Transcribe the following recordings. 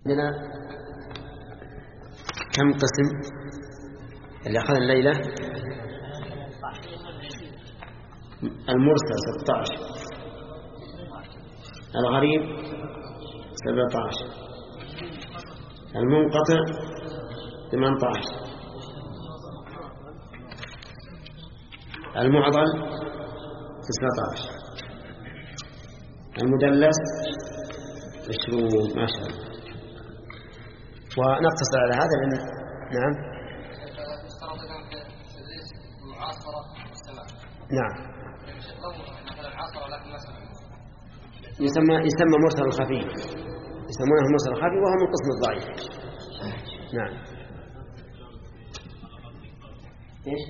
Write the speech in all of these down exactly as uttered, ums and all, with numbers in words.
عندنا كم قسم اللي أخذ الليلة؟ المرسل ستة عشر، الغريب سبعة عشر، المنقطع ثمانية عشر، المعضل تسعة عشر، المدلس عشرون. ما شاء الله. ونقتصر على هذا لأن نعم نعم يسمى يسمى مرسل الخفي، يسمونه مرسل الخفي وهو من قسم الضعيف. نعم. ايش؟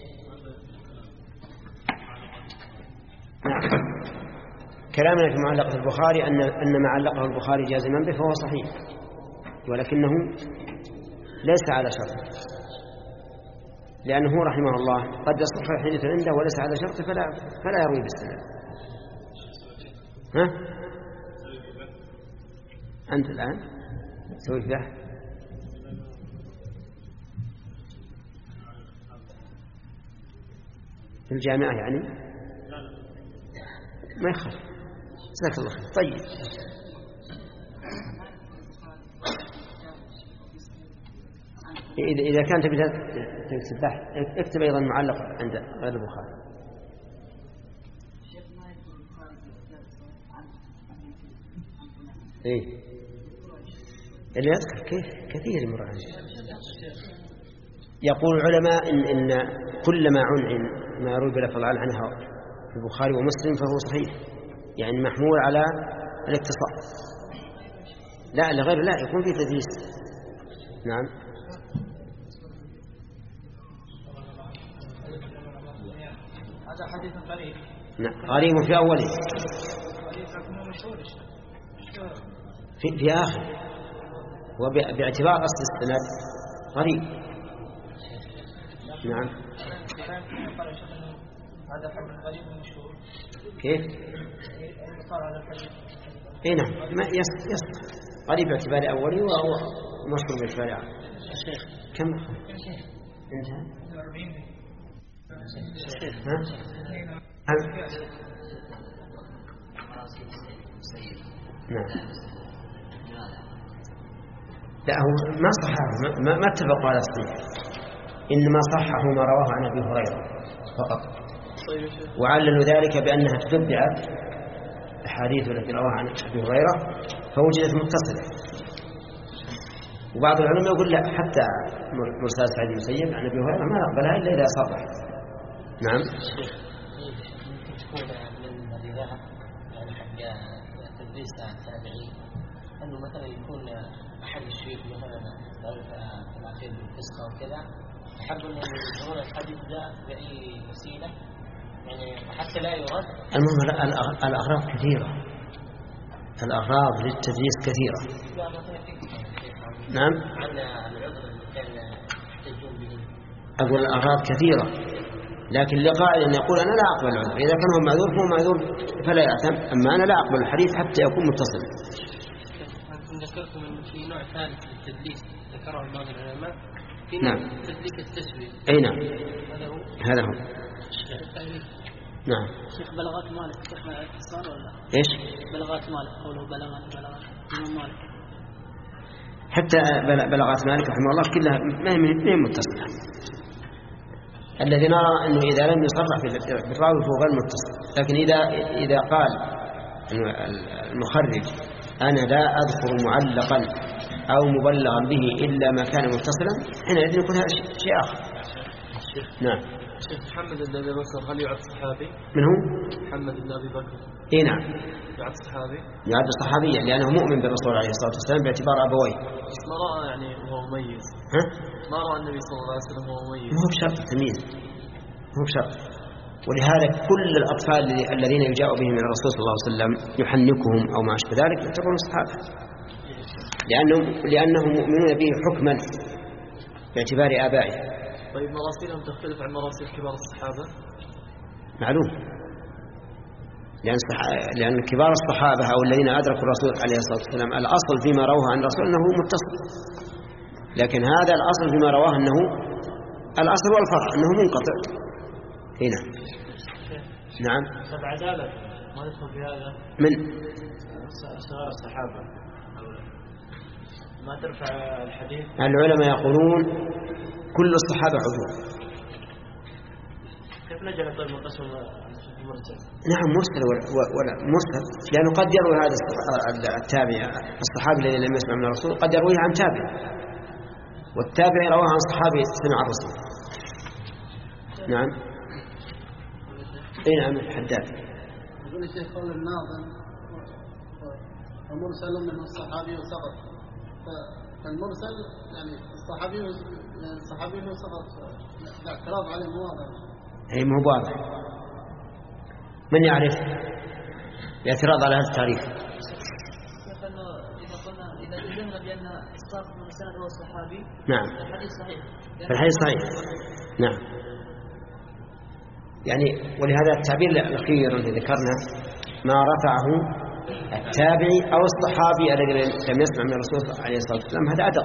نعم. كلامنا في معلقة البخاري أن أن ما علقه البخاري جازما به فهو صحيح، ولكنه ليس على شرط، لأنه رحمه الله قد يصح الحديث عنده وليس على شرط فلا فلا يروي بالسند. ها؟ أنت الآن تسوي بحث في الجامعة يعني؟ ما يخالف. جزاك الله خير. طيب. إذا إذا كان تبي تكتب بحث اكتب أيضا معلق عند غير البخاري. إيه اللي يذكر كيف كثير من رأيه. يقول العلماء إن, إن كل ما عنعن ما يروي بلفظ عنها في البخاري ومسلم فهو صحيح، يعني محمول على الاتصال. لا لغير لا يكون في تدليس. نعم. هذا حديث غريب. نعم غريب في أوله في, في آخر، وباعتبار أصل السند غريب. نعم. هذا حديث غريب مشهور. كيف؟ اي نعم ما يصح يصح غريب باعتبار أولي وهو مشهور باعتبار آخر. الشيخ كم؟ انتهى. ها؟ نعم. لا هو ما صححه، ما, ما اتفقوا على الصحيح، إنما صححه ما رواه عن أبي هريرة فقط، وعللوا ذلك بأنها تتبعت الحديث التي رواه عن أبي هريرة فوجدت متصلة. وبعض العلماء يقول لا حتى مرسال سعيد بن المسيب عن أبي هريرة ما نقبلها إلا إذا صرح. نعم. تدريس التابعين أنه مثلا يكون أحد الشيوخ مثلا في الأخير بالفسقة وكذا يحب أن يظهر الحديث ده بأي وسيلة يعني حتى لا يرد. المهم الأغراض كثيرة، الأغراض للتدريس كثيرة. نعم. عن العذر اللي كان يحتجون به. أقول الأغراض كثيرة، لكن لقائل أن يقول أنا لا أقبل العذر، إذا كان هو معذور فهو معذور فلا يأثم، أما أنا لا أقبل الحديث حتى يكون متصل. ذكرتم أن في نوع ثالث للتدليس ذكره بعض العلماء في نعم. تدليس التسوية. أي نعم هذا هو. هذا هو. نعم. شيخ بلغات مالك شيخ اتصال ولا إيش؟ بلغات مالك قوله بلغات بلغات من مالك. حتى بلغات مالك رحمه الله كلها ما هي متصلة. الذي نرى أنه إذا لم يصرح بالراوي فهو غير متصل، لكن إذا إذا قال المخرج أنا لا أذكر معلقا أو مبلغا به إلا ما كان متصلا حينئذ يكون هذا شيء آخر. نعم. شيخ محمد بن أبي بكر هل يعد صحابي؟ من هو؟ محمد بن أبي بكر. إيه نعم. يعد صحابي؟ يعد صحابيا لأنه مؤمن بالرسول عليه الصلاة والسلام باعتبار أبويه. بس ما رأى يعني هو مميز. ها؟ ما رأى النبي صلى الله عليه وسلم هو مميز. ما هو بشرط التمييز، هو بشرط. ولهذا كل الأطفال الذين يجاء بهم من الرسول صلى الله عليه وسلم يحنكهم أو ما أشبه ذلك يعتبرون الصحابة، لأنهم لأنهم مؤمنون به حكما باعتبار آبائه. طيب مراسيلهم تختلف عن مراسيل كبار الصحابة؟ معلوم. لأن, لأن كبار الصحابة أو الذين أدركوا الرسول عليه الصلاة والسلام الأصل فيما رواه عن الرسول أنه متصل، لكن هذا الأصل فيما رواه أنه الأصل والفرع أنه منقطع. هنا نعم. طب عدالة ما يدخل في هذا من صغار الصحابة ما ترفع الحديث؟ العلماء يقولون كل الصحابة عدول. كيف نجعل طيب منقسم مرسل؟ نعم مرسل ولا مرسل، لأنه قد يروي هذا التابع الصحابي الذي لم يسمع من الرسول قد يرويه عن تابع، والتابع رواه عن صحابي سمع الرسول. نعم. اي نعم الحداد. يقول الشيخ قول الناظم ومرسل من الصحابي وسقط، فالمرسل يعني الصحابي الصحابي وسقط الاعتراض عليه مواضع. اي مو واضح. من يعرف الاعتراض على هذا التعريف؟ إذا قلنا إذا جزمنا بأن الساقط من السند هو الصحابي نعم فالحديث صحيح. فالحديث صحيح نعم. يعني ولهذا التعبير الأخير الذي ذكرنا ما رفعه التابعي أو الصحابي الذي لم يسمع من الرسول عليه الصلاة والسلام هذا أدق.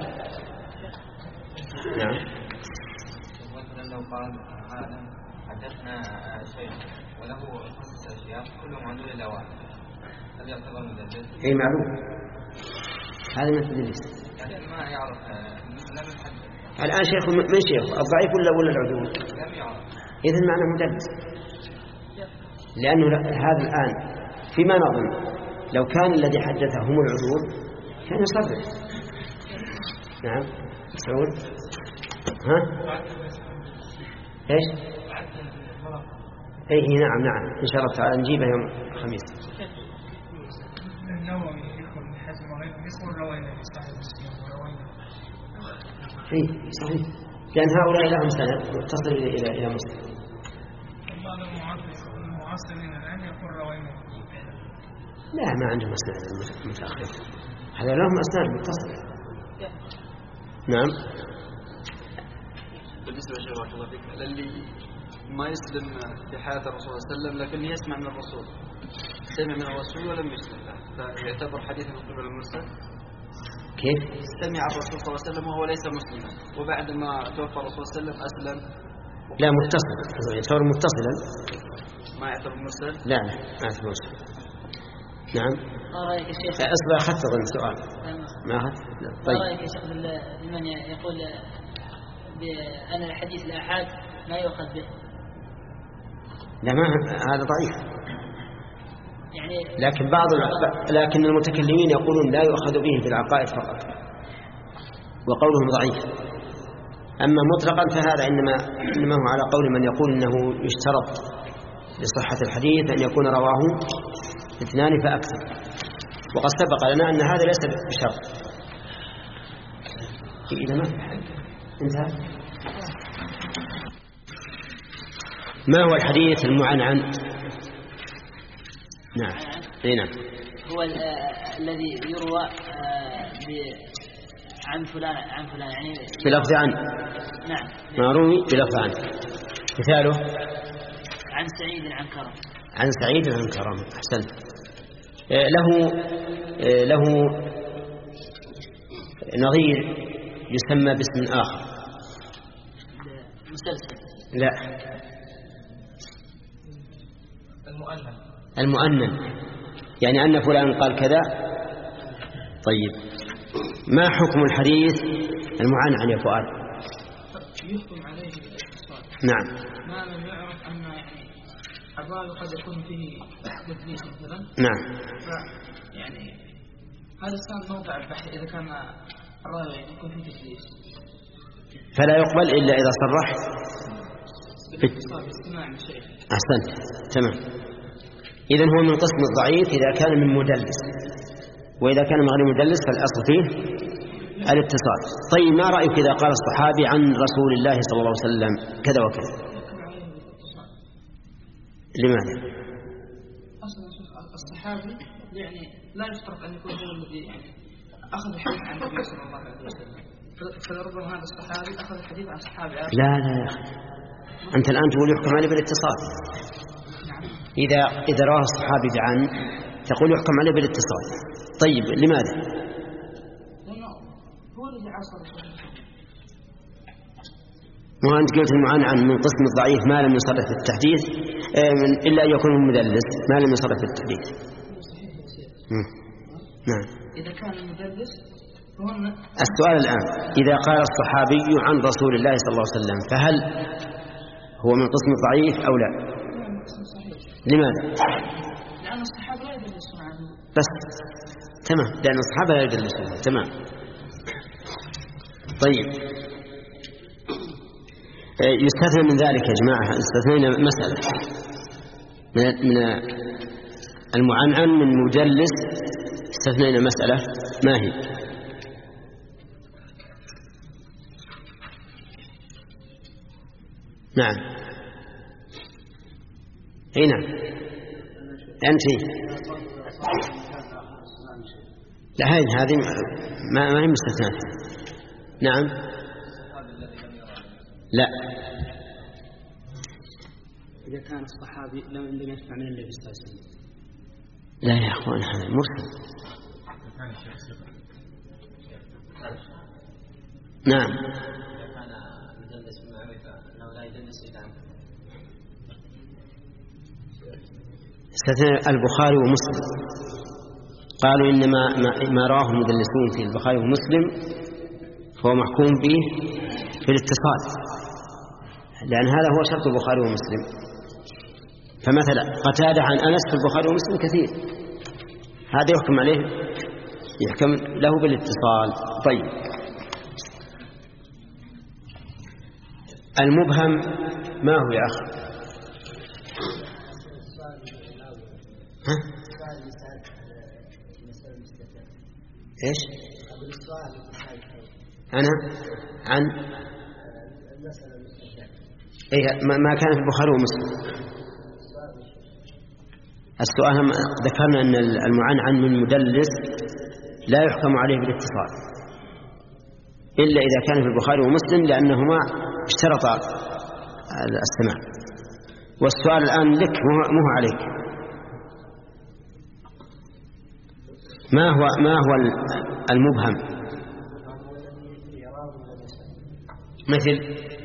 نعم. مثلا لو قال هذا حدثنا شيء وله خمسة أشياء كلهم عدول إلى واحد، هل يعتبر مدلس؟ أي معلوم هذا من التدليس. يعني ما يعرف لم يحدث. الآن شيخ من شيخ الضعيف ولا ولا العدول؟ لم يعرف. إذن معنى مدلس، لأنه هذا الآن فيما نظن لو كان الذي حدثه هم العدول كان يصرف. نعم سعود. ها ايش؟ اي نعم نعم ان شاء الله تعالى نجيبه يوم الخميس. النووي يقول من حزم وغيره يقول روينا بصحيح مسلم وروينا. اي صحيح، لأن هؤلاء لهم سند متصل إلى إلى مسلم. بعض المعاصرين الآن يقول روينا. لا ما عندهم أسناد متأخر، هذا لهم أسناد متصلة. نعم. بالنسبة لشيخ رحمه الله فيك للي ما يسلم في حياة الرسول صلى الله عليه وسلم لكن يسمع من الرسول، سمع من الرسول ولم يسلم له، فيعتبر حديث الرسول المرسل. كيف؟ سمع الرسول صلى الله عليه وسلم وهو ليس مسلما، وبعد ما توفى الرسول صلى الله عليه وسلم أسلم. لا متصل، يعتبر متصلا. ما يعتبر مرسل؟ لا لا ما يعتبر مرسل. نعم. ما رأيك يا شيخ؟ أصبح أخذت أظن سؤال. ما أخذت؟ طيب. ما رأيك يا شيخ بمن يقول بأن الحديث الآحاد لا يؤخذ به؟ لا ما هذا ضعيف. يعني لكن بعض لكن المتكلمين يقولون لا يؤخذ به في العقائد فقط، وقولهم ضعيف. أما مطلقا فهذا إنما إنما هو على قول من يقول إنه يشترط لصحة الحديث أن يكون رواه اثنان فأكثر، وقد سبق لنا أن هذا ليس بشرط. إذا ما في حد انتهى. ما هو الحديث المعنعن؟ نعم اي نعم. هو الذي يروى عن فلان عن فلان يعني بلفظ عن. نعم. ما روي بلفظ عن. مثاله عن سعيد عن كرم. عن سعيد عن كرم. أحسنت. له له نظير يسمى باسم آخر. مسلسل. لا. المؤنن. المؤنن يعني أن فلان قال كذا. طيب ما حكم الحديث المعنعن يا فؤاد؟ يحكم عليه بالاتصال. نعم. ما لم يعرف أن يعني الراوي قد يكون فيه تدليس مثلا. نعم. يعني هذا السؤال موضع البحث إذا كان الراوي يكون فيه تدليس. فلا يقبل إلا إذا صرح بالاتصال باستماع من شيخ. أحسنت تمام. إذن هو من قسم الضعيف إذا كان من مدلس، وإذا كان من غير مدلس فالأصل فيه الاتصال. طيب ما رأيك إذا قال الصحابي عن رسول الله صلى الله عليه وسلم كذا وكذا؟ لماذا؟ أصلا الصحابي يعني لا يشترط أن يكون هو الذي يعني أخذ الحديث عن النبي صلى الله عليه وسلم، فربما هذا الصحابي أخذ الحديث عن صحابي آخر. لا لا يا أخي، أنت الآن تقول يحكم عليه بالاتصال. نعم. إذا إذا رواه الصحابي عن تقول يحكم عليه بالاتصال. طيب لماذا؟ هو الذي عاصر. وأنت قلت المعنعن من قسم الضعيف ما لم يصرح في التحديث إلا أن يكون مدلس ما لم يصرح في التحديث. نعم. إذا كان المدلس السؤال الآن إذا قال الصحابي عن رسول الله صلى الله عليه وسلم فهل هو من قسم الضعيف أو لا؟ لماذا؟ لأن الصحابة لا يدلسون عنه. بس تمام، لأن الصحابة لا يدلسون. تمام. طيب يستثنى من ذلك يا جماعة، استثنينا مسألة من المعنعن من مدلس، استثنينا مسألة ما هي؟ نعم اي نعم أنت لا هذه هذه ما ما هي مستثناة. نعم لا إذا كان الصحابي لم يسمع من النبي صلى الله عليه وسلم. لا يا أخوان هذا مرسل. نعم استثنى البخاري ومسلم، قالوا إنما ما رواه المدلسون في البخاري ومسلم فهو محكوم به في الاتصال، لأن هذا هو شرط البخاري ومسلم. فمثلا قتادة عن أنس في البخاري ومسلم كثير، هذا يحكم عليه يحكم له بالاتصال. طيب المبهم ما هو يا أخي؟ ها؟ إيش؟ أنا عن إيه ما كان في البخاري ومسلم. السؤال ذكرنا أن المعنعن من مدلس لا يحكم عليه بالاتصال إلا إذا كان في البخاري ومسلم لأنهما اشترطا السماع. والسؤال الآن لك مو عليك، ما هو ما هو المبهم؟ مثل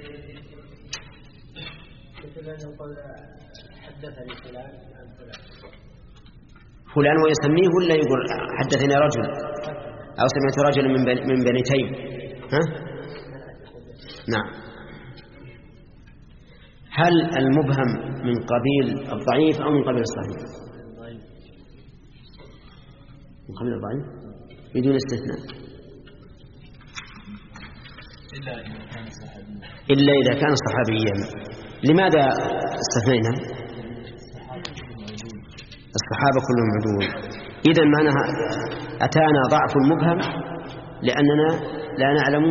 حدثني فلان عن فلان فلان ويسميه ولا يقول حدثني رجل أو سمعت رجل من من بني تيم؟ ها؟ نعم. هل المبهم من قبيل الضعيف أو من قبيل الصحيح؟ من قبيل الضعيف بدون استثناء إلا إذا كان صحابيا. لماذا استثنينا؟ الصحابة كلهم عدول. إذن معناها أتانا ضعف المبهم لأننا لا نعلم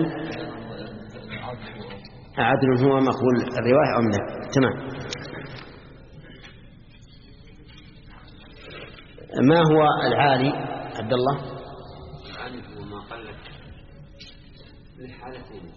عدل هو مقبول الرواية أم لا. تمام. ما هو العالي عبد الله؟ العالي هو ما قلت للحالتين،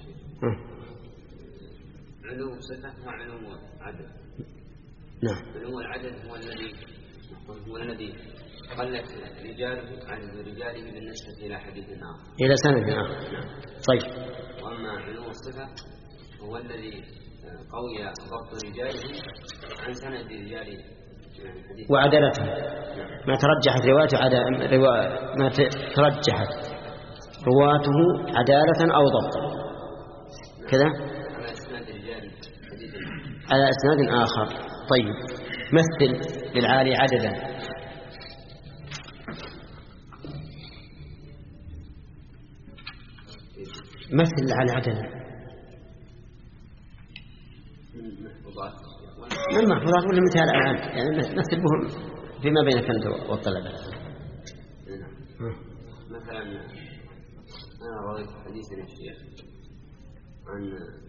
علو صفة وعلو عدد. نعم. علو العدد هو الذي هو الذي قلت رجاله عن رجاله بالنسبة إلى حديث آخر إلى سند آخر. نعم. طيب. وأما علو الصفة هو الذي قوي ضبط رجاله عن سند رجاله يعني وعدالته. ما ترجحت رواته عدا روا... ما ترجحت رواته عدالة أو ضبط كذا على اسناد رجال حديث على اسناد آخر. طيب مثل للعالي عددا. مثل للعالي عددا من محفوظات ولا مثال الآن يعني مثل بهم فيما بينك أنت والطلبة. مثلا أنا رويت حديث الشيخ عن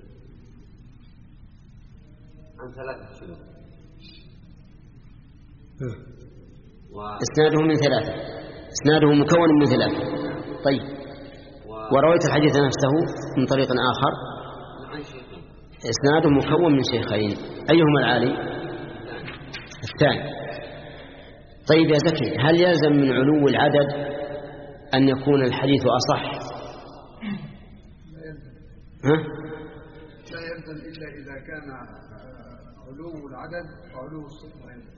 عن ثلاثة شيوخ إسناده من ثلاثة، إسناده مكون من ثلاثة. طيب و... ورويت الحديث نفسه من طريق آخر إسناده مكون من شيخين، أيهما العالي؟ الثاني. طيب يا زكي، هل يلزم من علو العدد أن يكون الحديث أصح؟ ها؟ لا يلزم إلا إذا كان علو العدد وعلو الصفة أيضا.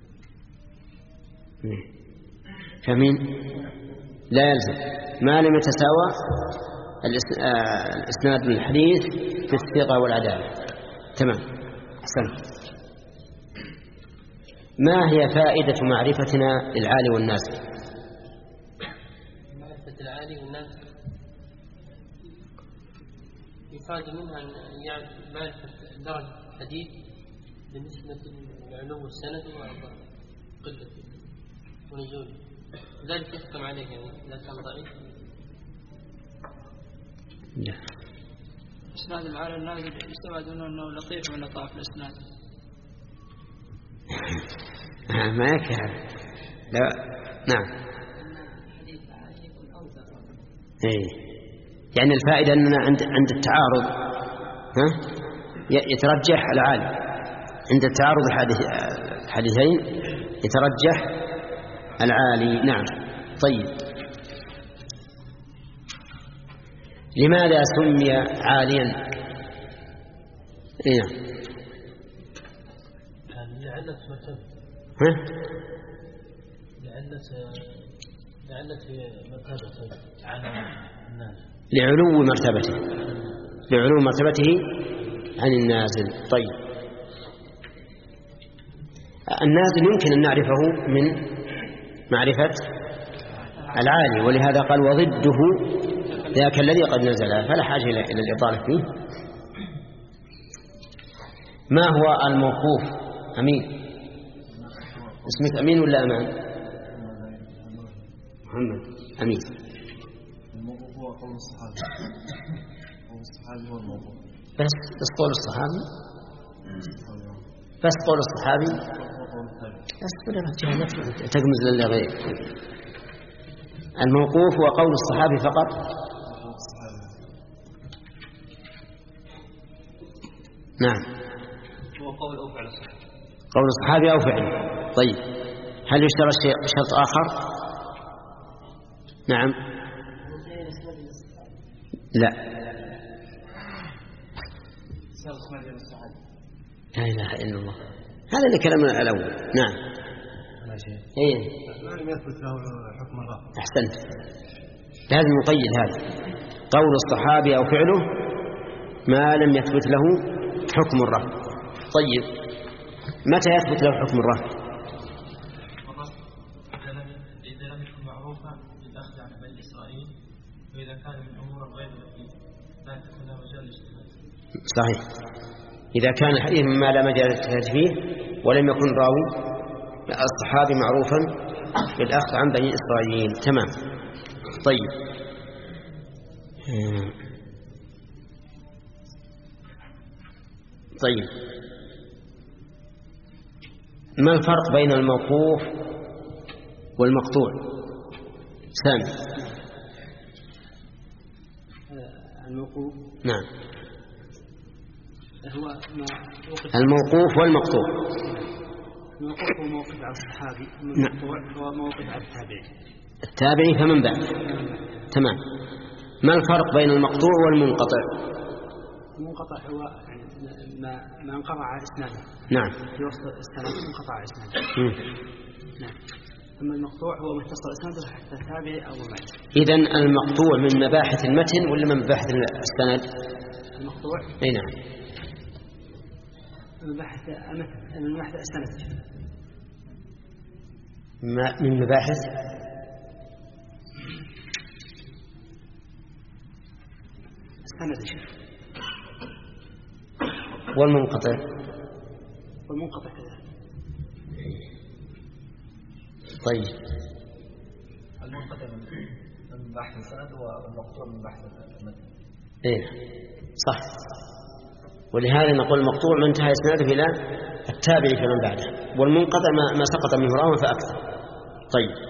فمين؟ لا يلزم ما لم يتساوى الإسناد من الحديث في الثقة والعدالة. تمام، أحسنت. ما هي فائدة معرفتنا العالي والنازل؟ معرفة العالي والنازل يفاد منها يعني معرفة درجة الحديث بالنسبة لعلو السند وقلة ونزوله، ذلك يحكم عليه يعني إذا كان ضعيف. لا، إسناد العالي والنازل يستفاد منه أنه لطيف من لطائف الإسناد. ما يكفي هذا. لا، نعم. إيه، يعني الفائدة أننا عند عند التعارض ها يترجح العالي، عند التعارض الحديثين يترجح العالي. نعم. طيب، لماذا سمي عاليا؟ إيه، لعلة مرتبة. ها؟ لعلة لعلة مرتبة على الناس. لعلو مرتبته، لعلو مرتبته عن النازل. طيب، النازل يمكن أن نعرفه من معرفة العالي، ولهذا قال وضده ذاك الذي قد نزل، فلا حاجة إلى الإطالة فيه. ما هو الموقوف؟ أمين، اسمك أمين ولا أمان؟ محمد أمين. الموقوف هو قول الصحابي، قول الصحابي هو الموقوف. بس بس قول الصحابي، بس قول الصحابي بس ولا رجال تقمز للغير. الموقوف هو قول الصحابي فقط. نعم، هو قول أو فعل الصحابي. قول الصحابي أو فعل. طيب، هل يشترط شرط آخر؟ نعم. لا، لا إله إلا الله، هذا اللي كلامنا الأول. نعم. إيه، ما لم يثبت له حكم الرفع. أحسنت، لازم نقيد هذا، قول الصحابي أو فعله ما لم يثبت له حكم الرفع. طيب، متى يثبت له حكم الرفع؟ إذا لم يكن معروفا بالأخذ عن بني إسرائيل، وإذا كان من أمور غير التي لا تكون مجال الاجتهاد. صحيح، إذا كان الحديث مما لا مجال الاجتهاد فيه ولم يكن راوي الصحابي معروفا بالأخذ عن بني إسرائيل. تمام. طيب، طيب، ما الفرق بين الموقوف والمقطوع؟ سامي. الموقوف نعم، هو ما الموقوف والمقطوع. الموقوف هو موقف على الصحابي، المقطوع هو موقف على التابعي. التابعي فمن بعد. تمام. ما الفرق بين المقطوع والمنقطع؟ المنقطع هو يعني ما ما انقطع اسناده. نعم. في وسط السند انقطع اسناده. نعم. أما المقطوع هو متصل اسناده حتى تابعي أو مبعد. إذن المقطوع من مباحث المتن ولا من مباحث السند؟ المقطوع. أي نعم. من مباحث المتن، من مباحث السند. ما من مباحث السند. والمنقطع. والمنقطع كذلك. طيب، المنقطع من بحث السند والمقطوع من بحث المتن. ايه صح، ولهذا نقول المقطوع من انتهى اسناده الى التابعي فمن بعده، والمنقطع ما, ما سقط منه راو فاكثر. طيب،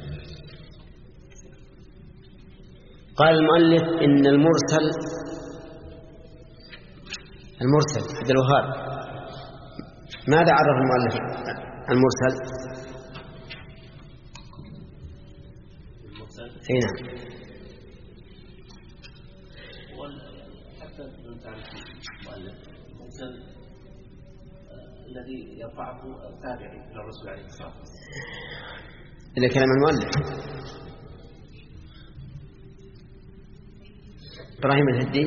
قال المؤلف ان المرسل المرسل عبد الوهاب، ماذا عرف المؤلف المرسل؟ اي نعم. حتى نتعرف المؤلف المرسل الذي يرفعه التابعي الى الرسول عليه الصلاه والسلام. إذا كلام المؤلف إبراهيم الهدي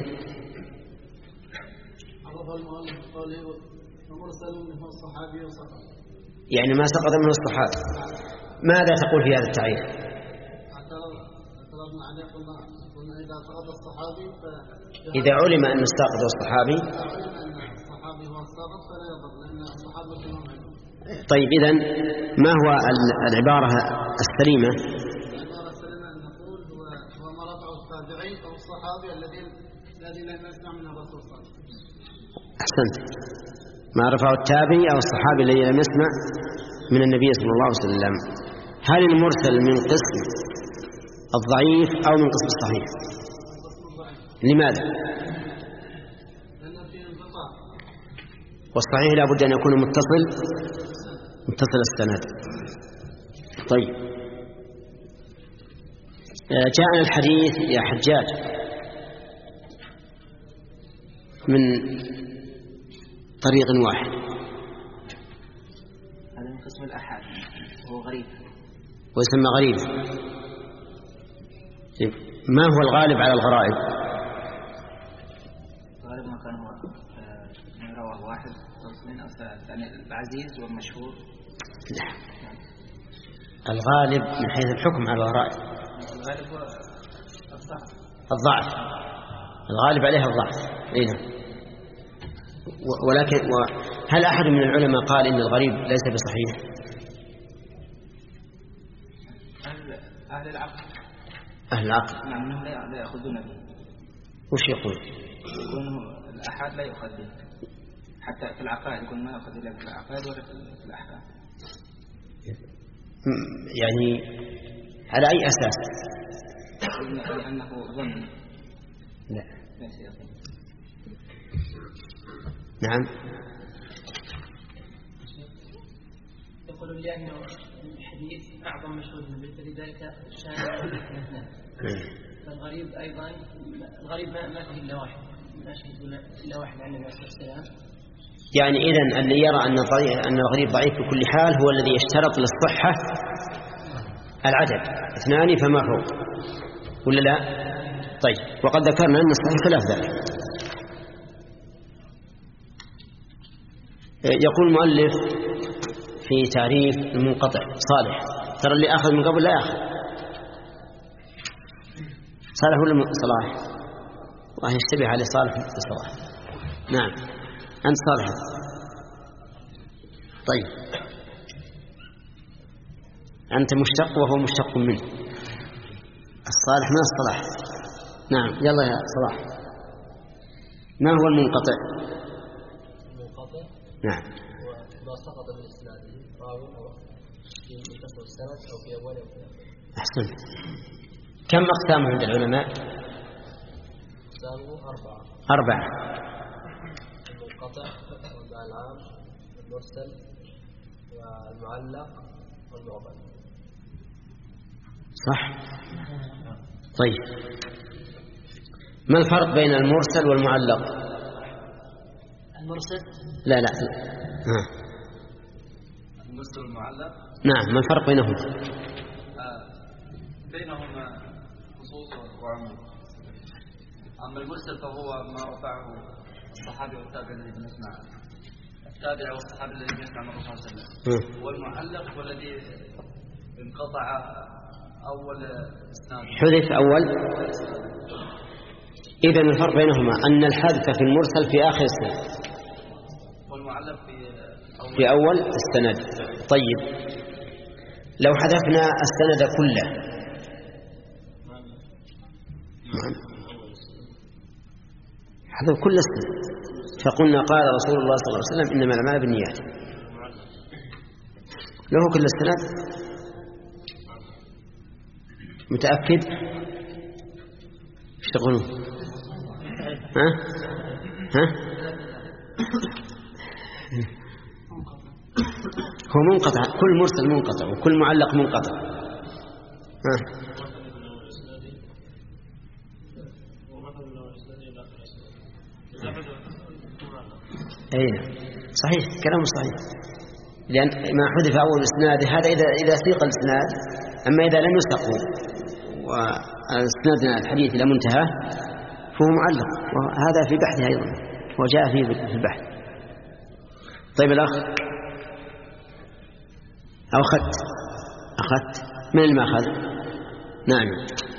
عرف المؤلف قوله ومرسل منه الصحابي وسقط، يعني ما سقط منه الصحابي. ماذا تقول في هذا التعريف؟ اعترضنا عليه قلنا قلنا إذا سقط الصحابي إذا علم أن الساقط هو الصحابي الصحابي هو الساقط فلا يضر لأن الصحابة كلهم علم. طيب إذن ما هو العبارة السليمة؟ العبارة السليمة أن نقول هو هو ما رفعه التابعي أو الصحابي الذي الذي لم يسمع من الرسول صلى الله عليه وسلم. أحسنت، ما رفعه التابعي أو الصحابي الذي لم يسمع من النبي صلى الله عليه وسلم. هل المرسل من قسم الضعيف أو من قسم الصحيح؟ لماذا؟ والصحيح لا بد أن يكون متصل متصل السند. طيب، جاءنا الحديث يا حجاج من طريق واحد، هذا من قسم الأحاد وهو غريب ويسمى غريب. ما هو الغالب على الغرائب؟ الغالب ما كان هو من رواه واحد اثنين أو ثلاثة، يعني العزيز والمشهور. لا، الغالب من حيث الحكم على الغرائب الغالب هو الضعف. الضعف الغالب عليها الضعف. إيه. ولكن هل أحد من العلماء قال إن الغريب ليس بصحيح؟ أهل العقل أهل العقل نعم لا يأخذون به. وش يقول؟ يكون الأحاد لا يؤخذ به حتى في العقائد، يكون ما يأخذ إلا في العقائد ولا في الأحكام. يعني على أي أساس؟ لأنه ظن. لا ليس يظن. نعم. يقول لأنه الحديث أعظم مشهود من مثل ذلك شان الاثنين، فالغريب أيضا الغريب ما فيه إلا واحد، ما شهد إلا واحد عن النبي صلى الله عليه وسلم. يعني إذن اللي يرى أن أن الغريب ضعيف بكل حال هو الذي يشترط للصحة العدد اثنان فما فوق، ولا لا؟ طيب، وقد ذكرنا أن الصحيح خلاف ذلك. يقول المؤلف في تعريف المنقطع صالح، ترى اللي أخذ من قبل لا يأخذ. صالح ولا صلاح؟ الله يشتبه عليه صالح صلاح. نعم أنت صالح. طيب، أنت مشتق وهو مشتق منه. الصالح من الصلاح. نعم، يلا يا صلاح، ما هو المنقطع؟ المنقطع نعم ما سقط من إسناده راوي أو في متصل السند أو في أول أو في آخر. أحسنت. كم أقسام عند العلماء؟ أقسامه أربعة. أربعة. المنقطع والعام والمرسل والمعلق والمعضل. صح. طيب، ما الفرق بين المرسل والمعلق؟ المرسل لا لا ها. المرسل والمعلق نعم، ما الفرق بينهم؟ آه بينهما خصوص وعموم. أما المرسل فهو ما رفعه الصحابي والتابع الذي يسمع التابع والصحابي الذي يسمع من الرسول صلى الله عليه وسلم. والمعلق هو الذي انقطع أول إسناد، حذف أول. إذن الفرق بينهما أن الحذف في المرسل في آخر السند والمعلق في أول, في أول السند. طيب، لو حذفنا السند كله حذف كل السند فقلنا قال رسول الله صلى الله عليه وسلم إنما الأعمال بالنيات، له كل السند. متأكد؟ ايش تقولون؟ ها؟ ها؟ هو منقطع، كل مرسل منقطع وكل معلق منقطع. ها؟ أي صحيح كلام صحيح، لأن ما حذف أول إسناد هذا إذا إذا سيق الإسناد، أما إذا لم يسقوا وإسنادنا الحديث إلى منتهى فهو معلق، وهذا في بحثه أيضا وجاء فيه في البحث. طيب الأخ أو أخذت أخذت من اللي ما أخذ؟ نعم.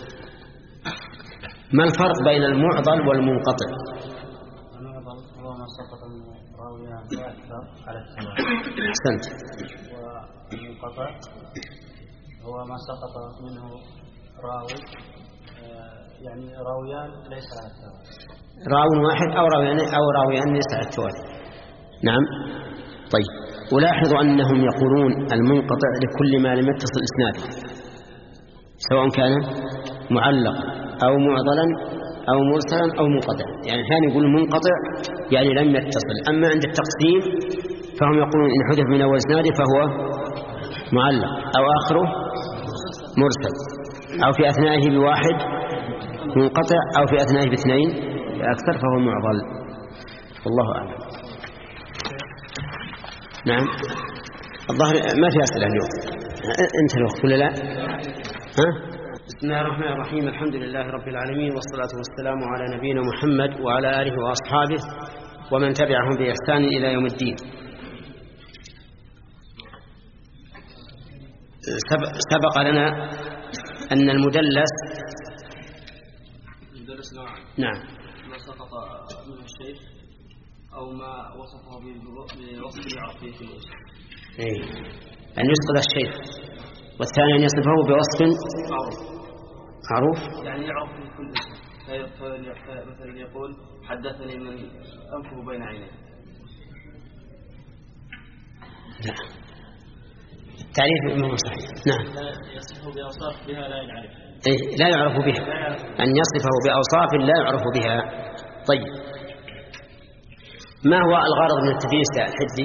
ما الفرق بين المعضل والمنقطع؟ المعضل هو ما سقط راويان أكثر على السواء. أحسنت. والمنقطع هو ما سقط منه راوي يعني راويان ليس على السواء. راوي واحد أو راويان أو راويان ليس على السواء. نعم. طيب ولاحظوا أنهم يقولون المنقطع لكل ما لم يتصل إسناده، سواء كان معلقا أو معضلا أو مرسلا أو منقطعا. يعني أحيانا يقول منقطع يعني لم يتصل، أما عند التقسيم فهم يقولون إن حدث من أول إسناده فهو معلق أو آخره مرسل، أو في أثنائه بواحد منقطع، أو في أثنائه باثنين أكثر فهو معضل. والله أعلم. نعم. الظاهر ما في أسئلة اليوم، أنت الوقت ولا لا؟ ها؟ بسم الله الرحمن الرحيم، الحمد لله رب العالمين، والصلاة والسلام على نبينا محمد وعلى آله وأصحابه ومن تبعهم بإحسان إلى يوم الدين. سبق لنا أن المدلس المدلس نوعان. نعم. ما سقط منه الشيخ أو ما وصفه بوصف العرفي في الوجه. إيه. أن يسقط الشيخ، والثاني أن يصفه بوصف معروف. معروف يعني يعرف في كل اسم. مثلا يقول حدثني من أنفه بين عينيه. لا تعريف ما هو صحيح. نعم. لا يصفه بأوصاف بها لا يعرف. إيه لا يعرف بها، أن يصفه بأوصاف لا يعرف بها. طيب ما هو الغرض من التدليس يا الحدي؟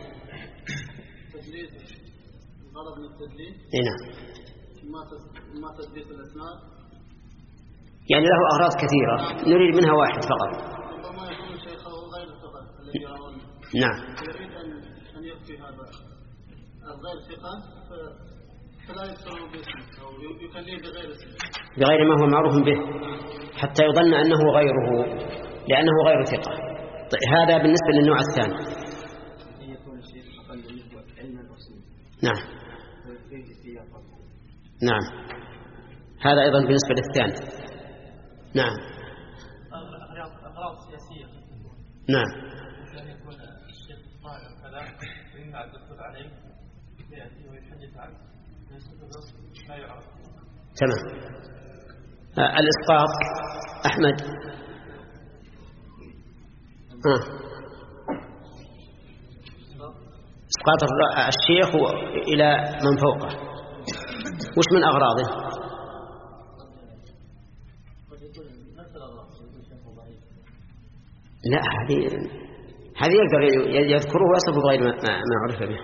الغرض من التدليس؟ إيه نعم. ما تدليس الأسناد؟ يعني له أغراض كثيرة نريد منها واحد فقط. ربما يكون شيخه غير ثقة الذي يرون. نعم. يريد أن أن يخفي هذا الغير ثقة فلا يذكره باسمه أو يكليه بغير اسمه. بغير ما هو معروف به حتى يظن أنه غيره لأنه غير ثقة. هذا بالنسبة للنوع الثاني. نعم. نعم. هذا أيضا بالنسبة للثاني. نعم. أغراض سياسية. نعم. أن يكون الشيخ طالب كلام ويمنع الدخول عليه يأتي ويحدث عنه لا يعرف. تمام. آه الإسقاط أحمد. ها. إسقاط الشيخ إلى من فوقه وش من أغراضه؟ لا هذه هذه يقدر يذكره ويصف بغير ما, ما عرف به.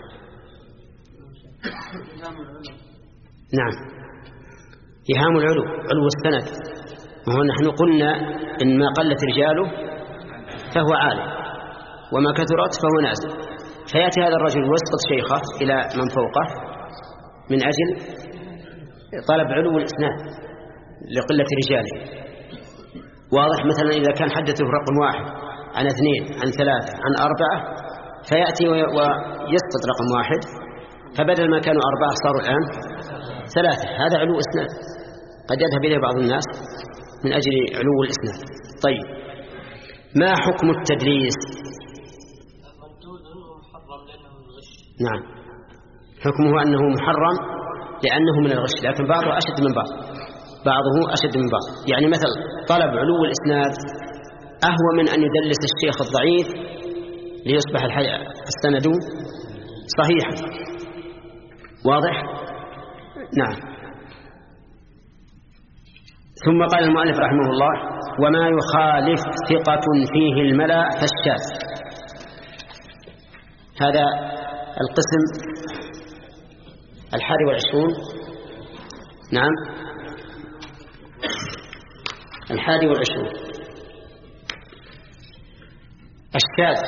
نعم. إيهام العلو، علو السند. وهو نحن قلنا إن ما قلت رجاله فهو عالي وما كثرت فهو نازل، فيأتي هذا الرجل ويسقط شيخه إلى من فوقه من أجل طلب علو الإسناد لقلة رجاله. واضح؟ مثلا إذا كان حدثه رقم واحد عن اثنين عن ثلاثة عن أربعة فيأتي ويسقط رقم واحد، فبدل ما كانوا أربعة صاروا الآن ثلاثة. هذا علو إسناد قد يذهب إليه بعض الناس من أجل علو الإسناد. طيب ما حكم التدليس؟ نعم حكمه أنه محرم لأنه من الغش، لكن بعضه أشد من بعض بعضه أشد من بعض. يعني مثلا طلب علو الإسناد أهوى من أن يدلس الشيخ الضعيف ليصبح السند صحيحا. واضح؟ نعم. ثم قال المؤلف رحمه الله وما يخالف ثقة فيه الملأ فالشاذ. هذا القسم الحادي والعشرون. نعم الحادي والعشرون. الشاذ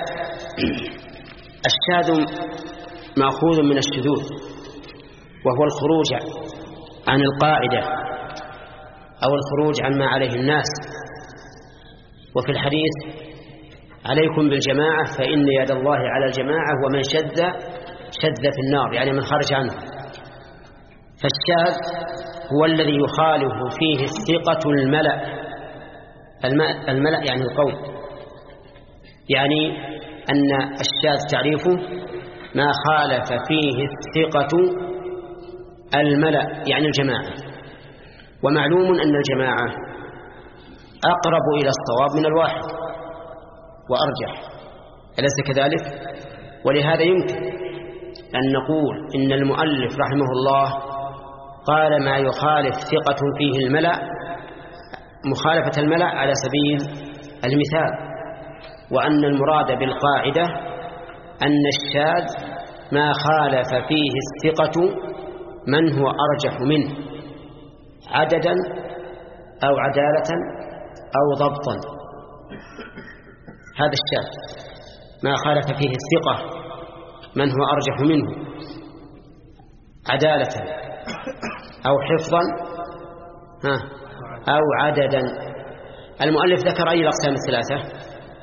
الشاذ مأخوذ من الشذوذ، وهو الخروج عن القاعدة أو الخروج عن ما عليه الناس. وفي الحديث عليكم بالجماعة فإن يد الله على الجماعة ومن شذ شذ في النار، يعني من خرج عنه. فالشاذ هو الذي يخالف فيه الثقة الملأ. الملأ يعني القوم، يعني أن الشاذ تعريفه ما خالف فيه الثقة الملأ يعني الجماعة. ومعلوم أن الجماعة أقرب إلى الصواب من الواحد وأرجح، أليس كذلك؟ ولهذا يمكن أن نقول إن المؤلف رحمه الله قال ما يخالف ثقة فيه الملأ مخالفة الملأ على سبيل المثال، وأن المراد بالقاعدة أن الشاذ ما خالف فيه الثقة من هو أرجح منه عددا أو عدالة أو ضبطا. هذا الشاذ ما خالف فيه الثقة من هو أرجح منه عدالة أو حفظا أو عددا. المؤلف ذكر أي الأقسام الثلاثة؟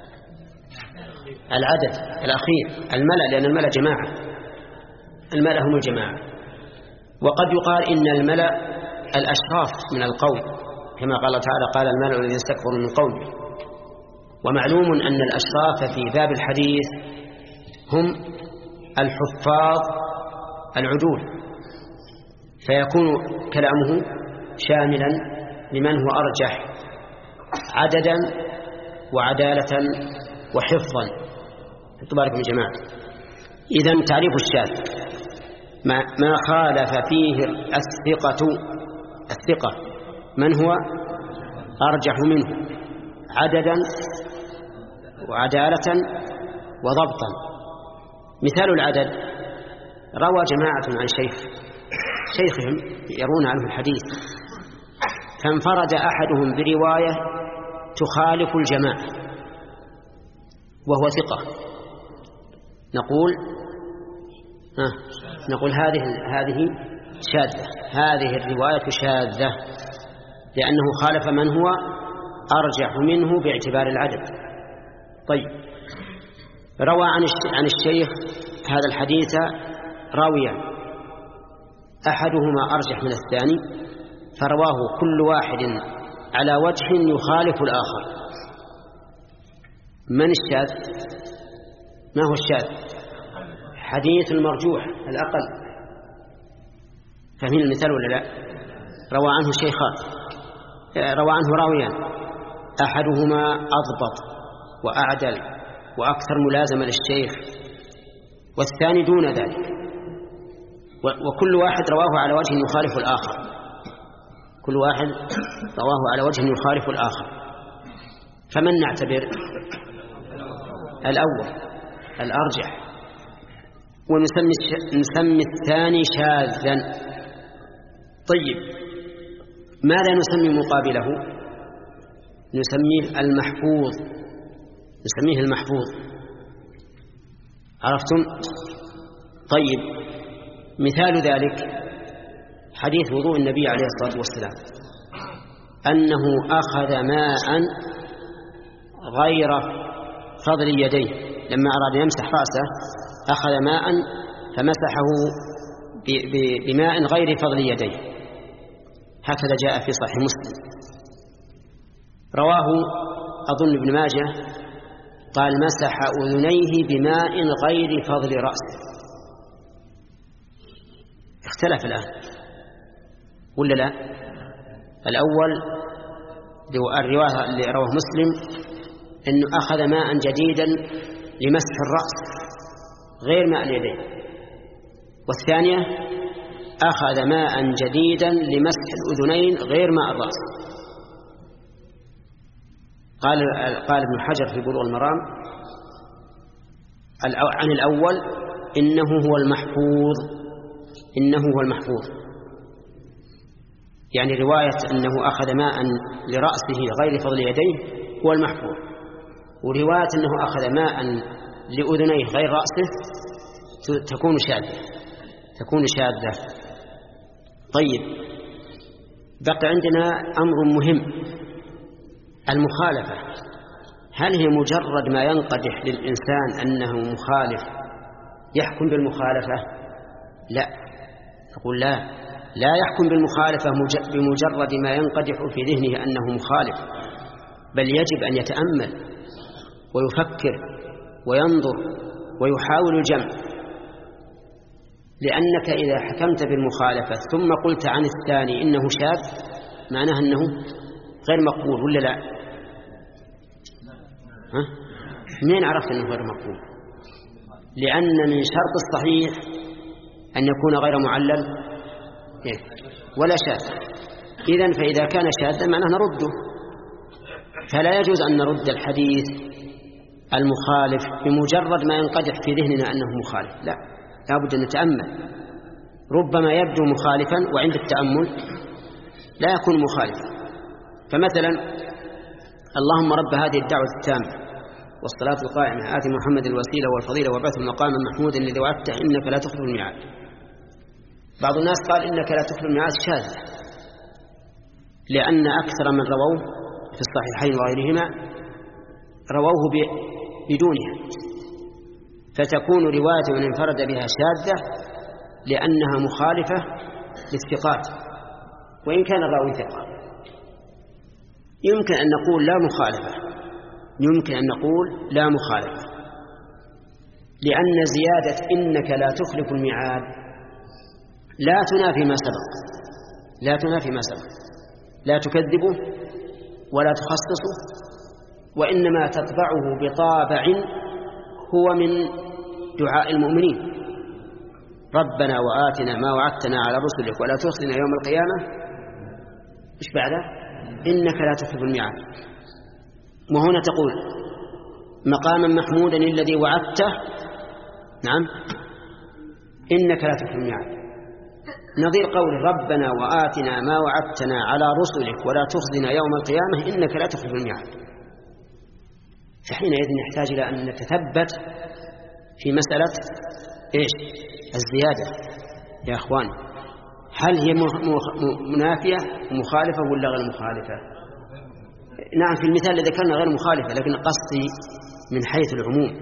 العدد الأخير الملأ، لأن الملأ جماعة، الملأ هم الجماعة. وقد يقال إن الملأ الأشراف من القوم، كما قال تعالى قال الملأ الذين استكبروا من قومه. ومعلوم أن الأشراف في باب الحديث هم الحفاظ العدول، فيكون كلامه شاملا لمن هو أرجح عددا وعدالة وحفظا. تبارك من جماعة. إذن تعريف الشاذ ما, ما خالف فيه الثقة الثقة من هو أرجح منه عددا وعدالة وضبطا. مثال العدد: روى جماعة عن شيخ شيخهم يرون عنه الحديث، فانفرد أحدهم برواية تخالف الجماعة وهو ثقة، نقول آه نقول هذه هذه شاذة، هذه الرواية شاذة لأنه خالف من هو أرجح منه باعتبار العدد. طيب، روى عن عن الشيخ هذا الحديث راويا أحدهما أرجح من الثاني، فرواه كل واحد على وجه يخالف الآخر. من الشاذ؟ ما هو الشاذ؟ حديث المرجوح الأقل. فاهمين المثال ولا لا؟ روى عنه شيخان، روى عنه راويان أحدهما أضبط وأعدل وأكثر ملازمة للشيخ، والثاني دون ذلك، وكل واحد رواه على وجه يخالف الآخر، كل واحد رواه على وجه يخالف الآخر. فمن نعتبر؟ الأول الأرجح، ونسمي نسمي الثاني شاذا. طيب، ماذا نسمي مقابله؟ نسميه المحفوظ، نسميه المحفوظ. عرفتم؟ طيب، مثال ذلك حديث وضوء النبي عليه الصلاة والسلام أنه أخذ ماء غير فضل يديه، لما أراد يمسح رأسه أخذ ماء فمسحه بماء غير فضل يديه، هكذا جاء في صحيح مسلم. رواه أظن ابن ماجه قال مسح أذنيه بماء غير فضل رأسه. اختلف الآن ولا لا؟ الأول الرواية اللي رواه مسلم أنه أخذ ماء جديدا لمسح الرأس غير ماء اليدين، والثانية أخذ ماء جديدا لمسح الأذنين غير ماء الرأس. قال قال ابن حجر في بلوغ المرام عن الأول إنه هو المحفوظ، إنه هو المحفوظ، يعني رواية أنه أخذ ماء لرأسه غير فضل يديه هو المحفوظ. ورواية أنه أخذ ماء لأذنيه غير رأسه تكون شاذة تكون شاذة. طيب، بقي عندنا أمر مهم، المخالفة. هل هي مجرد ما ينقدح للإنسان أنه مخالف يحكم بالمخالفة؟ لا، أقول لا لا يحكم بالمخالفة بمجرد ما ينقدح في ذهنه أنه مخالف، بل يجب أن يتأمل ويفكر وينظر ويحاول الجمع، لأنك إذا حكمت بالمخالفة ثم قلت عن الثاني إنه شاذ معناه أنه غير مقبول، ولا لا؟ ها؟ منين عرفت أنه غير مقبول؟ لأن من شرط الصحيح أن يكون غير معلل ولا شاذ. إذن فإذا كان شاذا معناه نرده، فلا يجوز أن نرد الحديث المخالف بمجرد ما ينقدح في ذهننا أنه مخالف، لا، لابد أن نتأمل. ربما يبدو مخالفا وعند التأمل لا يكون مخالفا. فمثلا اللهم رب هذه الدعوة التامة والصلاة القائمة آت محمد الوسيلة والفضيلة وابعثه مقاما محمودا الذي وعدته إنك لا تخلف الميعاد. بعض الناس قال إنك لا تخلف الميعاد شاذ، لأن أكثر من رووه في الصحيحين وغيرهما رووه بدونها، فتكون رواية من انفرد بها شاذة لأنها مخالفة للثقات وإن كان الراوي ثقة. يمكن أن نقول لا مخالفة، يمكن أن نقول لا مخالفة، لأن زيادة إنك لا تخلف الميعاد لا تنافي ما سبق، لا تنافي ما سبق، لا تكذبه ولا تخصصه، وإنما تطبعه بطابع هو من دعاء المؤمنين: ربنا وآتنا ما وعدتنا على رسلك ولا تخزنا يوم القيامة. إيش بعده؟ إنك لا تخلف الميعاد. وهنا تقول مقاما محمودا الذي وعدته، نعم، إنك لا تخلف الميعاد، نظير قول ربنا وآتنا ما وعدتنا على رسلك ولا تخزنا يوم القيامة إنك لا تخلف الميعاد. فحينئذ نحتاج إلى أن نتثبت في مسألة إيش؟ الزيادة يا أخوان، هل هي منافية مخالفة ولا غير مخالفة؟ نعم، في المثال الذي ذكرنا غير مخالفة، لكن قصدي من حيث العموم،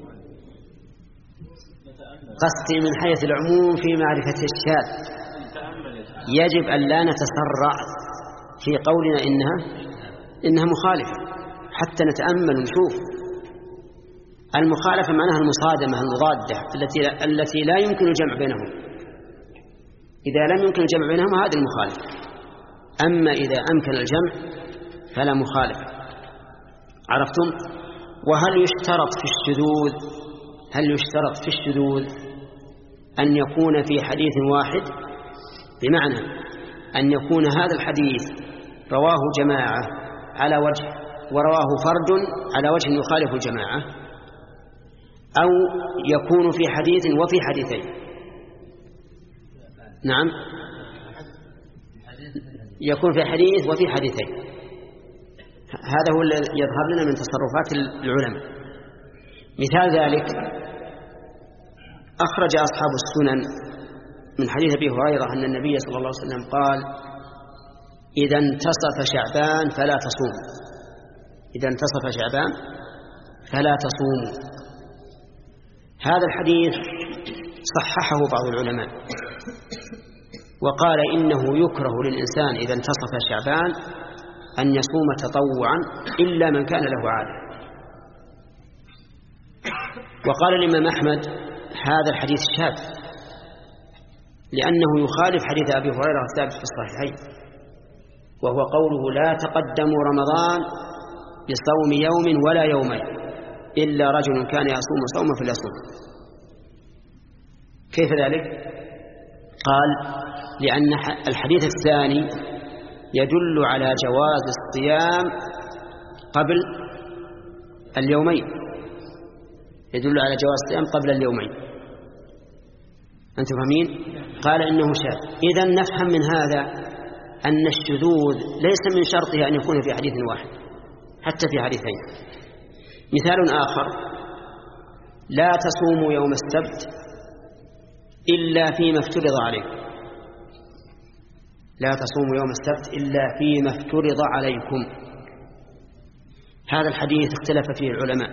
قصدي من حيث العموم في معرفة الشاذ. يجب أن لا نتسرع في قولنا إنها إنها مخالفة حتى نتأمل ونشوف. المخالفة معناها المصادمة المضادة التي التي لا يمكن الجمع بينهم. إذا لم يمكن الجمع بينهم هذا المخالفة، أما إذا أمكن الجمع فلا مخالفة. عرفتم؟ وهل يشترط في الشذوذ هل يشترط في الشذوذ أن يكون في حديث واحد؟ بمعنى أن يكون هذا الحديث رواه جماعة على وجه ورواه فرد على وجه يخالف الجماعة، أو يكون في حديث وفي حديثين؟ نعم، يكون في حديث وفي حديثين. هذا هو الذي يظهر لنا من تصرفات العلماء. مثال ذلك أخرج أصحاب السنن من حديث أبي هريرة أن النبي صلى الله عليه وسلم قال: إذا انتصف شعبان فلا تصوموا، إذا انتصف شعبان فلا تصوموا. هذا الحديث صححه بعض العلماء وقال إنه يكره للإنسان إذا انتصف شعبان أن يصوم تطوعا إلا من كان له عادة. وقال الإمام أحمد هذا الحديث شاذ لأنه يخالف حديث أبي هريرة الثابت في الصحيحين، وهو قوله: لا تقدموا رمضان بصوم يوم ولا يومين إلا رجل كان يصوم صوما فليصوم. كيف ذلك؟ قال: لأن الحديث الثاني يدل على جواز الصيام قبل اليومين، يدل على جواز الصيام قبل اليومين. أنتم فاهمين؟ قال إنه شاذ. إذن نفهم من هذا أن الشذوذ ليس من شرطه أن يكون في حديث واحد، حتى في حديثين. مثال آخر: لا تصوموا يوم السبت إلا فيما افترض عليكم. لا تصوموا يوم السبت إلا فيما افترض عليكم. هذا الحديث اختلف فيه العلماء،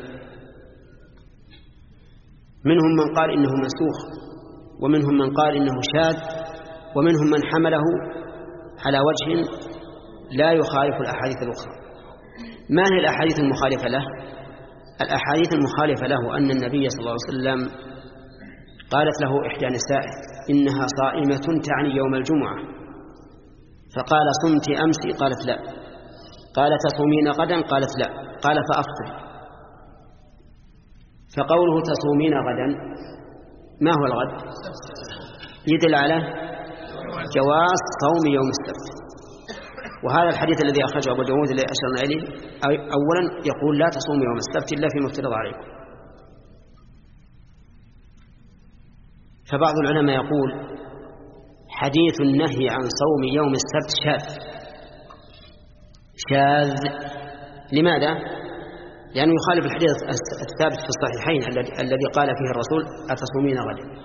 منهم من قال إنه منسوخ، ومنهم من قال إنه شاذ، ومنهم من حمله على وجه لا يخالف الأحاديث الأخرى. ما هي الأحاديث المخالفة له؟ الأحاديث المخالفة له أن النبي صلى الله عليه وسلم قالت له إحدى نسائه: إنها صائمة تعني يوم الجمعة، فقال: صمت أمس؟ قالت: لا. قال: تصومين غدا؟ قالت: لا. قال: فأفطر. فقوله تصومين غدا ما هو الغد؟ يدل على جواز صوم يوم السبت. وهذا الحديث الذي أخرجه أبو داود الذي أشرنا إليه أولا يقول: لا تصوم يوم السبت إلا فيما افترض عليكم. فبعض العلماء يقول: حديث النهي عن صوم يوم السبت شاذ. شاذ لماذا؟ لأنه يخالف الحديث الثابت في الصحيحين الذي قال فيه الرسول: أتصومين غدا.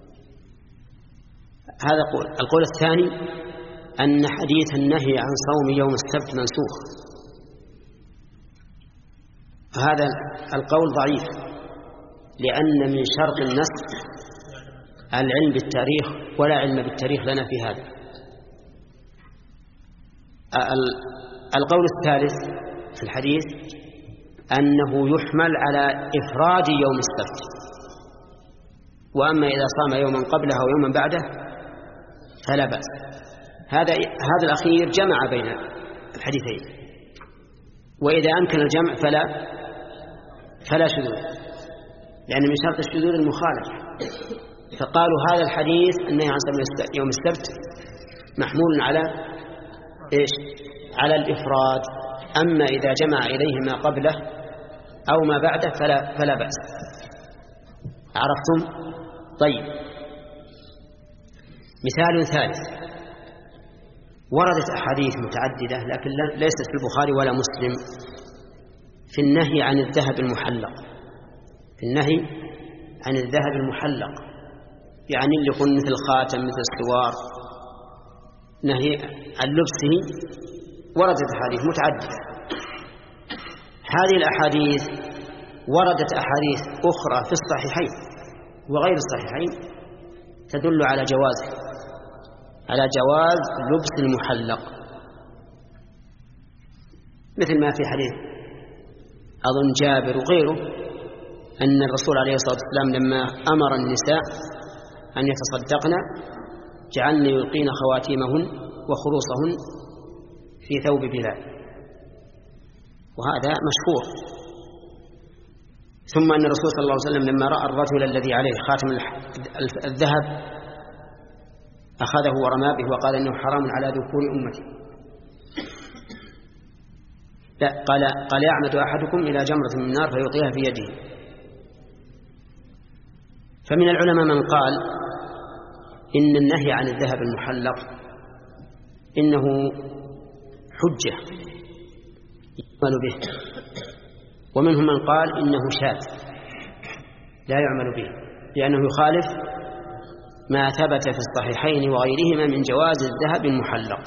هذا قول. القول الثاني أن حديث النهي عن صوم يوم السبت منسوخ. هذا القول ضعيف، لأن من شرط النسخ العلم بالتاريخ، ولا علم بالتاريخ لنا في هذا. القول الثالث في الحديث أنه يحمل على إفراد يوم السبت، وأما إذا صام يوما قبله أو يوما بعده فلا بأس. هذا هذا الأخير جمع بين الحديثين، وإذا أمكن الجمع فلا فلا شذوذ، لأن من شرط الشذوذ المخالفة. فقالوا هذا الحديث النهي عن صوم يوم السبت محمول على إيش؟ على الإفراد. أما إذا جمع إليه ما قبله أو ما بعده فلا فلا بأس. عرفتم؟ طيب، مثال ثالث: وردت أحاديث متعددة لكن ليست في البخاري ولا مسلم في النهي عن الذهب المحلق. في النهي عن الذهب المحلق، يعني اللي يكون مثل الخاتم، مثل السوار، نهي عن لبسه. وردت أحاديث متعددة. هذه الأحاديث وردت أحاديث أخرى في الصحيحين وغير الصحيحين تدل على جوازه، على جواز لبس المحلق، مثل ما في حديث أظن جابر وغيره أن الرسول عليه الصلاة والسلام لما أمر النساء أن يتصدقن جعلن يلقين خواتيمهن وخروصهن في ثوب بلال، وهذا مشهور. ثم أن الرسول صلى الله عليه وسلم لما رأى الرجل الذي عليه خاتم الذهب أخذه ورمى به وقال إنه حرام على ذكور أمتي. لا، قال قال يعمد أحدكم إلى جمرة من النار فيلقيها في يده. فمن العلماء من قال إن النهي عن الذهب المحلق إنه حجة يعمل به، ومنهم من قال إنه شاذ لا يعمل به، لأنه يخالف ما ثبت في الصحيحين وغيرهما من جواز الذهب المحلق.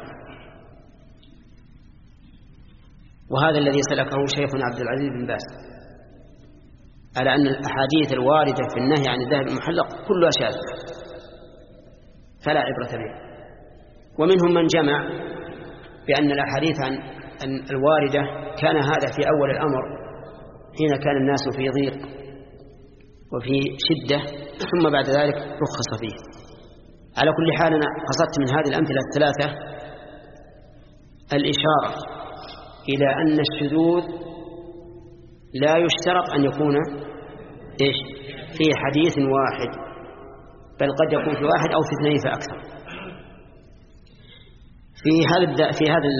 وهذا الذي سلكه شيخنا عبد العزيز بن باز، على أن الأحاديث الواردة في النهي عن الذهب المحلق كلها شاذة فلا عبرة به. ومنهم من جمع بأن الأحاديث عن الواردة كان هذا في أول الأمر حين كان الناس في ضيق وفي شدة، ثم بعد ذلك رخص فيه. على كل حال أنا قصدت من هذه الأمثلة الثلاثة الإشارة إلى أن الشذوذ لا يشترط أن يكون إيش في حديث واحد، بل قد يكون في واحد أو في اثنين فأكثر. في هذا في هذا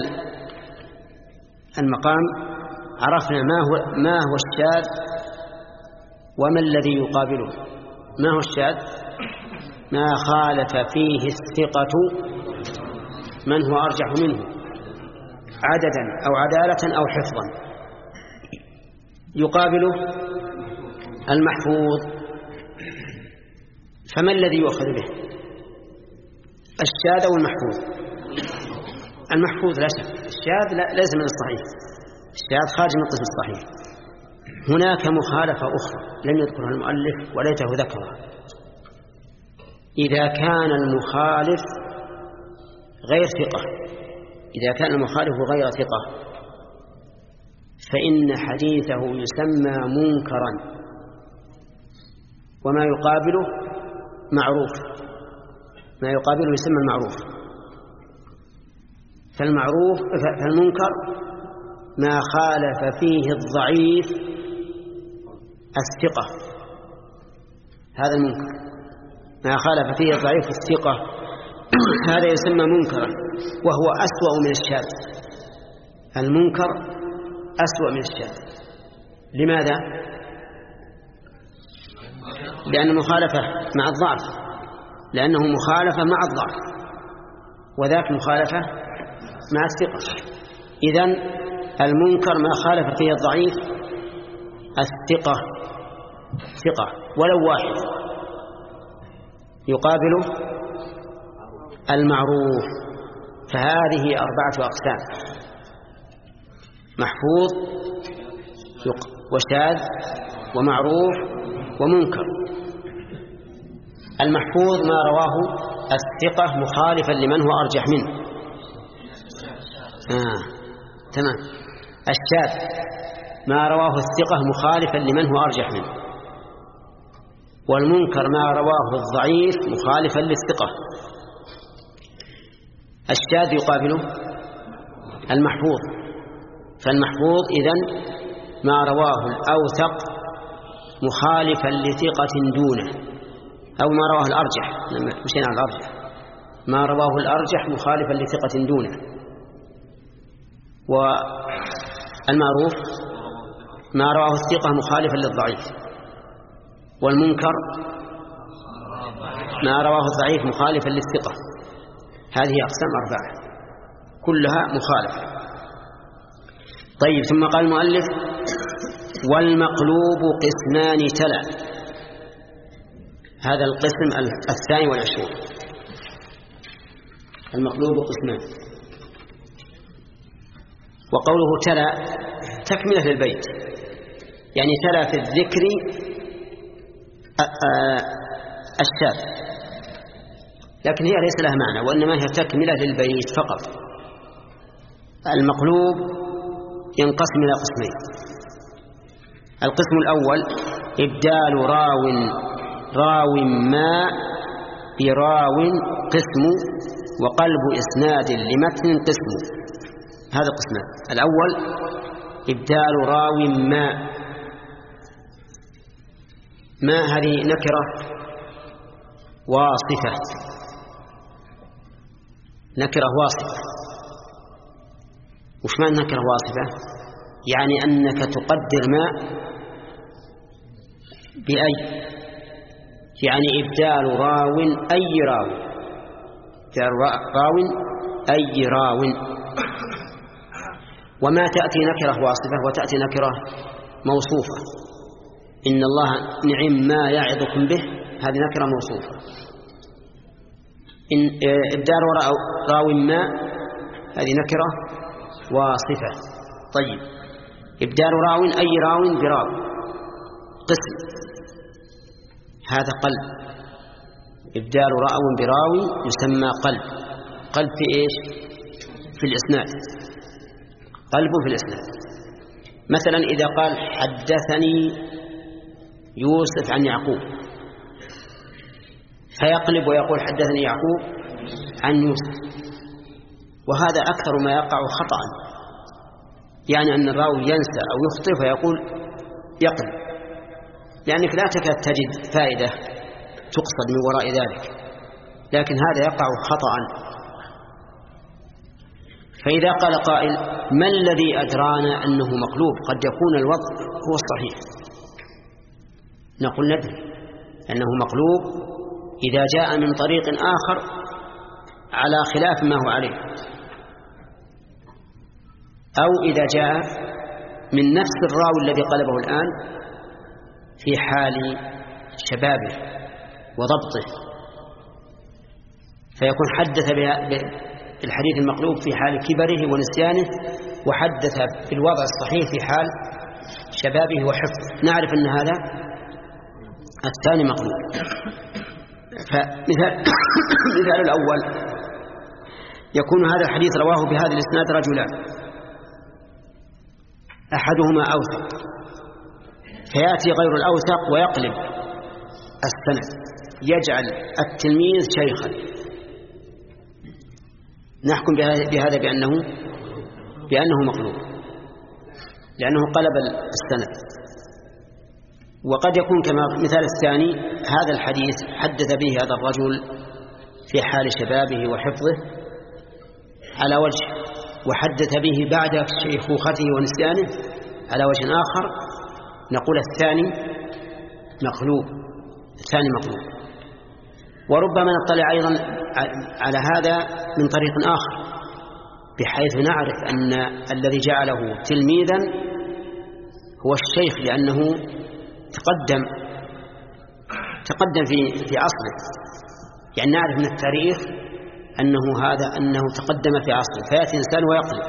المقام عرفنا ما هو ما هو الشاذ وما الذي يقابله. ما هو الشاذ؟ ما خالف فيه الثقة من هو أرجح منه عددا أو عدالة أو حفظا. يقابله المحفوظ. فما الذي يؤخذ به؟ الشاذ أو المحفوظ؟ المحفوظ لا شك. الشاذ لا ليس من الصحيح، الشاذ خارج من القسم الصحيح. هناك مخالفة أخرى لم يذكرها المؤلف وليته ذكرها. إذا كان المخالف غير ثقة، إذا كان المخالف غير ثقة فإن حديثه يسمى منكرا، وما يقابله معروف، ما يقابله يسمى المعروف. فالمعروف فالمنكر ما خالف فيه الضعيف الثقة، هذا المنكر ما خالف فيه الضعيف الثقة، هذا يسمى منكرا، وهو أسوأ من الشاذ. المنكر أسوأ من الشاذ. لماذا؟ لأن مخالفة مع الضعف، لأنه مخالفة مع الضعف، وذاك مخالفة مع الثقة. إذن المنكر ما خالف فيه الضعيف الثقة، ثقة ولو واحد، يقابله المعروف. فهذه أربعة أقسام: محفوظ وشاذ ومعروف ومنكر. المحفوظ ما رواه الثقة مخالفا لمن هو أرجح منه. آه. تمام. الشاذ ما رواه الثقة مخالفا لمن هو أرجح منه. والمنكر ما رواه الضعيف مخالفا للثقة. الشاذ يقابله المحفوظ. فالمحفوظ إذن ما رواه الأوثق مخالفا لثقة دونه، أو ما رواه الأرجح، مشينا على الأرجح، ما رواه الأرجح مخالفا لثقة دونه. والمعروف ما رواه الثقة مخالفا للضعيف. والمنكر ما رواه الضعيف مخالفا للثقة. هذه أقسام أربعة كلها مخالفة. طيب، ثم قال المؤلف: والمقلوب قسمان تلا. هذا القسم الثاني والعشرون. المقلوب قسمان. وقوله تلا تكملة للبيت، يعني تلا في الذكر الشاذ، لكن هي ليس لها معنى، وإنما هي تكملة للبيت فقط. المقلوب ينقسم إلى قسمين: القسم الأول إبدال راو راو ما براو قسم، وقلب إسناد لمتن قسم. هذا قسمان. الأول إبدال راو ما. ما هذه نكرة واصفة، نكرة واصفة. وش معنى نكرة واصفة؟ يعني أنك تقدر ما بأي، يعني إبدال راو أي راو، إبدال راو أي راو. وما تأتي نكرة واصفة وتأتي نكرة موصوفة. إن الله نعم ما يعظكم به، هذه نكرة موصوفة. إن إبدال راو ما هذه نكرة واصفة. طيب، إبدال راو أي راو براو قسم، هذا قلب. إبدال راو براو يسمى قلب. قلب في إيش؟ في الإسناد، قلب في الإسناد. مثلا إذا قال حدثني يوسف عن يعقوب، فيقلب ويقول حدثني يعقوب عن يوسف، وهذا أكثر ما يقع خطأ، يعني أن الراوي ينسى أو يخطئ فيقول يقلب، لأنك لا تكاد تجد فائدة تقصد من وراء ذلك، لكن هذا يقع خطأ. فإذا قال قائل: ما الذي أدرانا أنه مقلوب؟ قد يكون الوضع هو الصحيح. نقول ندري أنه مقلوب إذا جاء من طريق آخر على خلاف ما هو عليه، أو إذا جاء من نفس الراوي الذي قلبه الآن في حال شبابه وضبطه، فيكون حدث بالحديث المقلوب في حال كبره ونسيانه، وحدث بالوضع الصحيح في حال شبابه وحفظه. نعرف أن هذا الثاني مقلوب. فمثال مثال الأول يكون هذا الحديث رواه بهذا الإسناد رجلان أحدهما أوثق، فيأتي غير الأوثق ويقلب السند، يجعل التلميذ شيخا، نحكم بهذا بأنه بأنه مقلوب لأنه قلب السند. وقد يكون كما مثال الثاني هذا الحديث حدث به هذا الرجل في حال شبابه وحفظه على وجه، وحدث به بعد شيخوخته ونسيانه على وجه آخر، نقول الثاني مقلوب الثاني مقلوب. وربما نطلع أيضا على هذا من طريق آخر، بحيث نعرف أن الذي جعله تلميذا هو الشيخ لأنه تقدم تقدم في في عصره، يعني نعرف من التاريخ أنه هذا أنه تقدم في عصره، فيأتي إنسان ويقلب.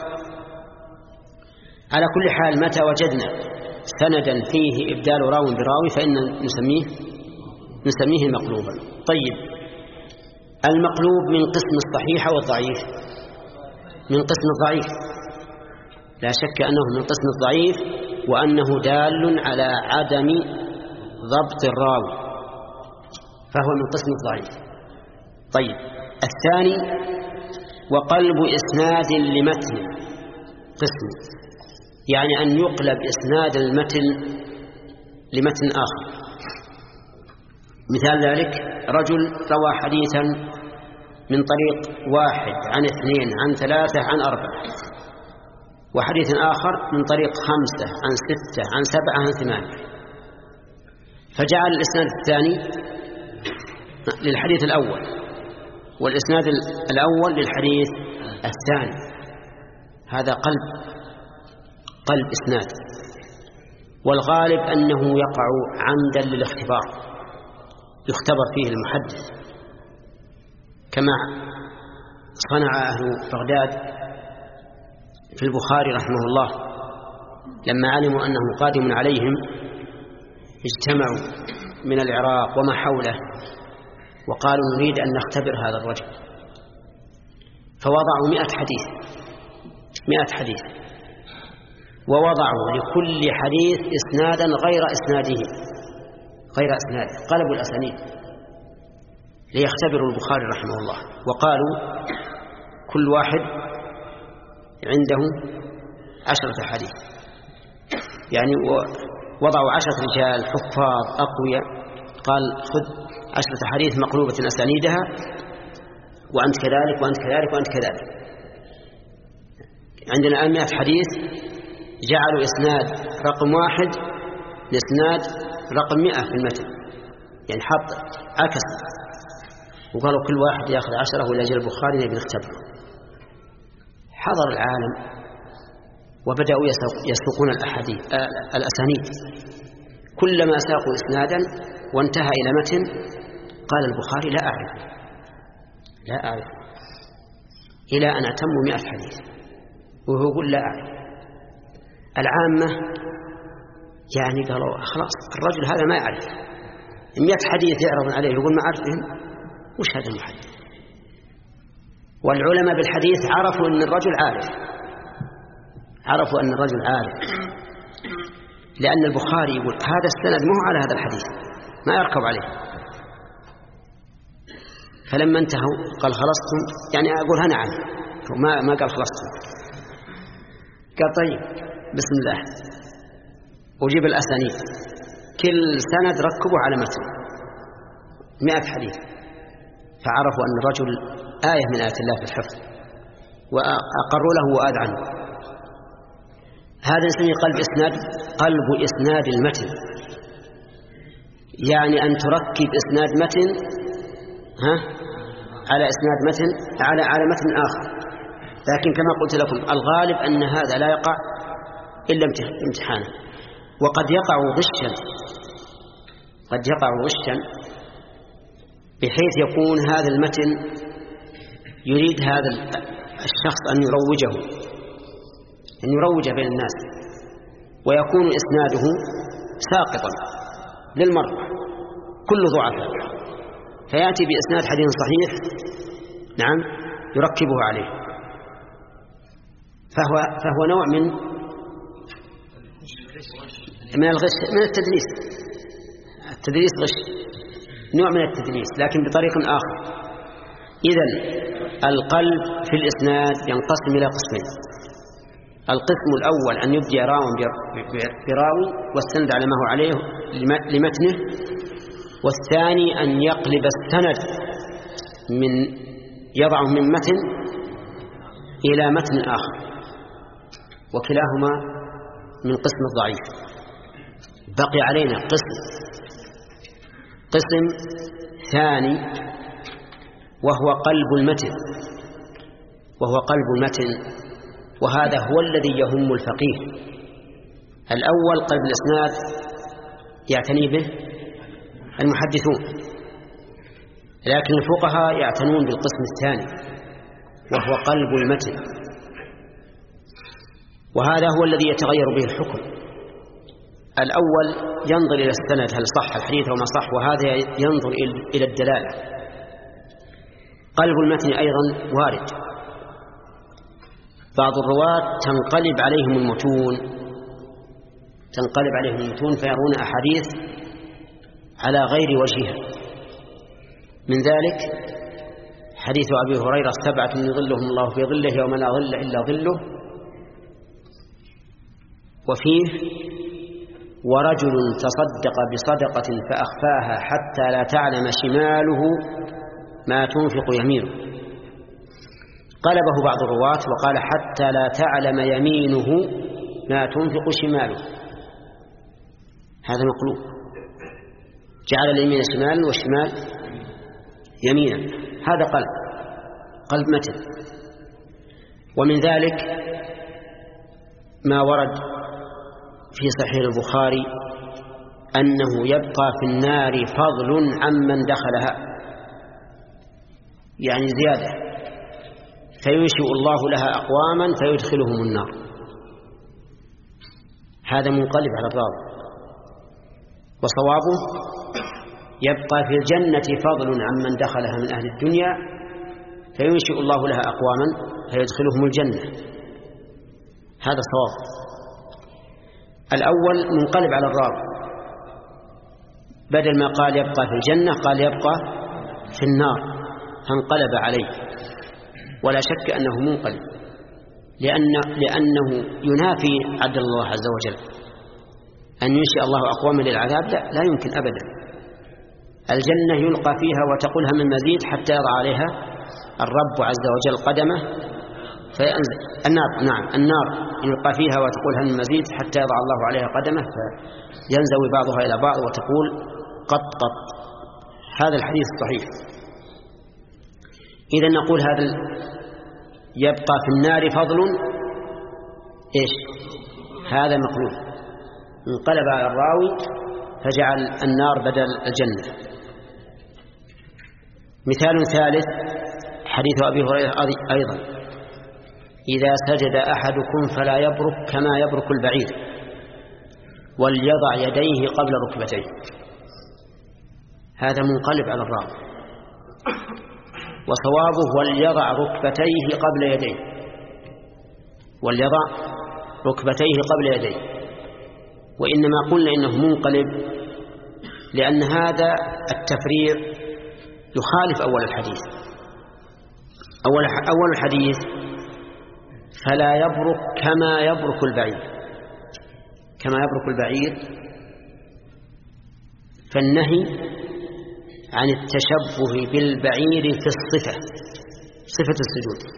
على كل حال متى وجدنا سندا فيه إبدال راو براوي فإن نسميه نسميه مقلوبا. طيب، المقلوب من قسم الصحيح والضعيف، من قسم الضعيف لا شك أنه من قسم الضعيف، وأنه دال على عدم ضبط الراوي، فهو من قسم الضعيف. طيب، الثاني وقلب إسناد لمتن قسم، يعني أن يقلب إسناد المتن لمتن آخر. مثال ذلك رجل روى حديثا من طريق واحد عن اثنين عن ثلاثة عن أربعة، وحديث آخر من طريق خمسة عن ستة عن سبعة عن ثمانية، فجعل الإسناد الثاني للحديث الأول والإسناد الأول للحديث الثاني. هذا قلب قلب إسناد، والغالب أنه يقع عمدا للاختبار، يختبر فيه المحدث، كما صنع أهل بغداد في البخاري رحمه الله لما علموا أنه قادم عليهم، اجتمعوا من العراق وما حوله وقالوا نريد أن نختبر هذا الرجل، فوضعوا مئة حديث مئة حديث ووضعوا لكل حديث إسنادا غير إسناده غير إسناده قلبوا الأسانيد ليختبروا البخاري رحمه الله، وقالوا كل واحد عنده عشرة حديث، يعني وضعوا عشرة رجال حفاظ أقوياء، قال خذ عشرة حديث مقلوبة أسانيدها، وأنت كذلك وأنت كذلك وأنت كذلك. عندنا الآن مئة حديث، جعلوا إسناد رقم واحد لإسناد رقم مئة في المتن، يعني حط عكس، وقالوا كل واحد يأخذ عشرة ولا جل البخاري نبي نختبره. حضر العالم وبدأوا يسوقون الأحاديث الأسانيد، كلما ساقوا إسنادا وانتهى إلى متن قال البخاري لا أعرف لا أعرف إلى أن أتموا مئة حديث وهو يقول لا أعرف. العامة يعني قالوا خلاص الرجل هذا ما يعرف، مئة حديث يعرض عليه يقول ما أعرفهم، وش هذا المحدث؟ والعلماء بالحديث عرفوا أن الرجل عارف عرفوا أن الرجل عارف لأن البخاري يقول هذا السند ما هو على هذا الحديث، ما يركب عليه. فلما انتهوا قال خلصتم، يعني أقول ها نعم، ما ما قال خلصتم، قال طيب بسم الله وجيب الأسانيد، كل سند ركبوا على متن مئة حديث، فعرفوا أن الرجل آية من آيات الله في الحفظ وأقروا له وآذ عنه. هذا نسميه قلب إسناد قلب إسناد المتن، يعني أن تركب إسناد متن ها على إسناد متن على على متن آخر. لكن كما قلت لكم الغالب أن هذا لا يقع إلا امتحانا. وقد يقع غشا قد يقع غشا بحيث يكون هذا المتن يريد هذا الشخص أن يروجه أن يروج بين الناس، ويكون إسناده ساقطا للمرة كل ضعفاء، فيأتي بإسناد حديث صحيح نعم يركبه عليه، فهو, فهو نوع من من الغش، من التدليس. التدليس غش، نوع من التدليس لكن بطريق آخر. إذن القلب في الإسناد ينقسم إلى قسمين: القسم الأول أن يبدي راو براوي والسند على ما هو عليه لمتنه، والثاني أن يقلب السند من يضعه من متن إلى متن آخر، وكلاهما من قسم الضعيف. بقي علينا قسم قسم ثاني وهو قلب المتن وهو قلب المتن وهذا هو الذي يهم الفقيه. الأول قلب الإسناد يعتني به المحدثون، لكن الفقهاء يعتنون بالقسم الثاني وهو قلب المتن، وهذا هو الذي يتغير به الحكم. الأول ينظر إلى السند هل صح الحديث أو ما صح، وهذا ينظر إلى الدلالة. قلب المتن أيضا وارد، بعض الرواة تنقلب عليهم المتون تنقلب عليهم المتون فيرون أحاديث على غير وجهها. من ذلك حديث أبي هريرة: سبعة يظلهم الله في ظله يوم لا ظل إلا ظله، وفيه: ورجل تصدق بصدقة فأخفاها حتى لا تعلم شماله ما تنفق يمينه. قلبه بعض الرواة وقال: حتى لا تعلم يمينه ما تنفق شماله. هذا مقلوب، جعل اليمين شمالا والشمال يمينا، هذا قلب قلب متن. ومن ذلك ما ورد في صحيح البخاري أنه يبقى في النار فضل عمن دخلها، يعني زيادة، فينشئ الله لها أقواما فيدخلهم النار. هذا منقلب على الراوي. وصوابه: يبقى في الجنة فضل عمن دخلها من أهل الدنيا فينشئ الله لها أقواما فيدخلهم الجنة. هذا صواب. الأول منقلب على الراوي، بدل ما قال يبقى في الجنة قال يبقى في النار، فانقلب عليه، ولا شك أنه منقلب، لأن لأنه ينافي عدل الله عز وجل. أن ينشئ الله أقواما للعذاب لا, لا يمكن أبدا. الجنة يلقى فيها وتقول هم المزيد حتى يضع عليها الرب عز وجل قدمه فينزل. النار نعم النار يلقى فيها وتقول هم المزيد حتى يضع الله عليها قدمه فينزوي بعضها إلى بعض وتقول قط قط. هذا الحديث الصحيح. إذا نقول هذا يبقى في النار فضل إيش؟ هذا مقلوب، انقلب على الراوي فجعل النار بدل الجنة. مثال ثالث حديث أبي هريرة أيضا: إذا سجد أحدكم فلا يبرك كما يبرك البعير وليضع يديه قبل ركبتيه. هذا منقلب على الراوي، وصوابه: وليضع ركبتيه قبل يديه وليضع ركبتيه قبل يديه. وإنما قلنا إنه منقلب لأن هذا التفريق يخالف أول الحديث. أول أول الحديث فلا يبرك كما يبرك البعير كما يبرك البعير، فالنهي عن التشبه بالبعير في الصفة، صفة السجود.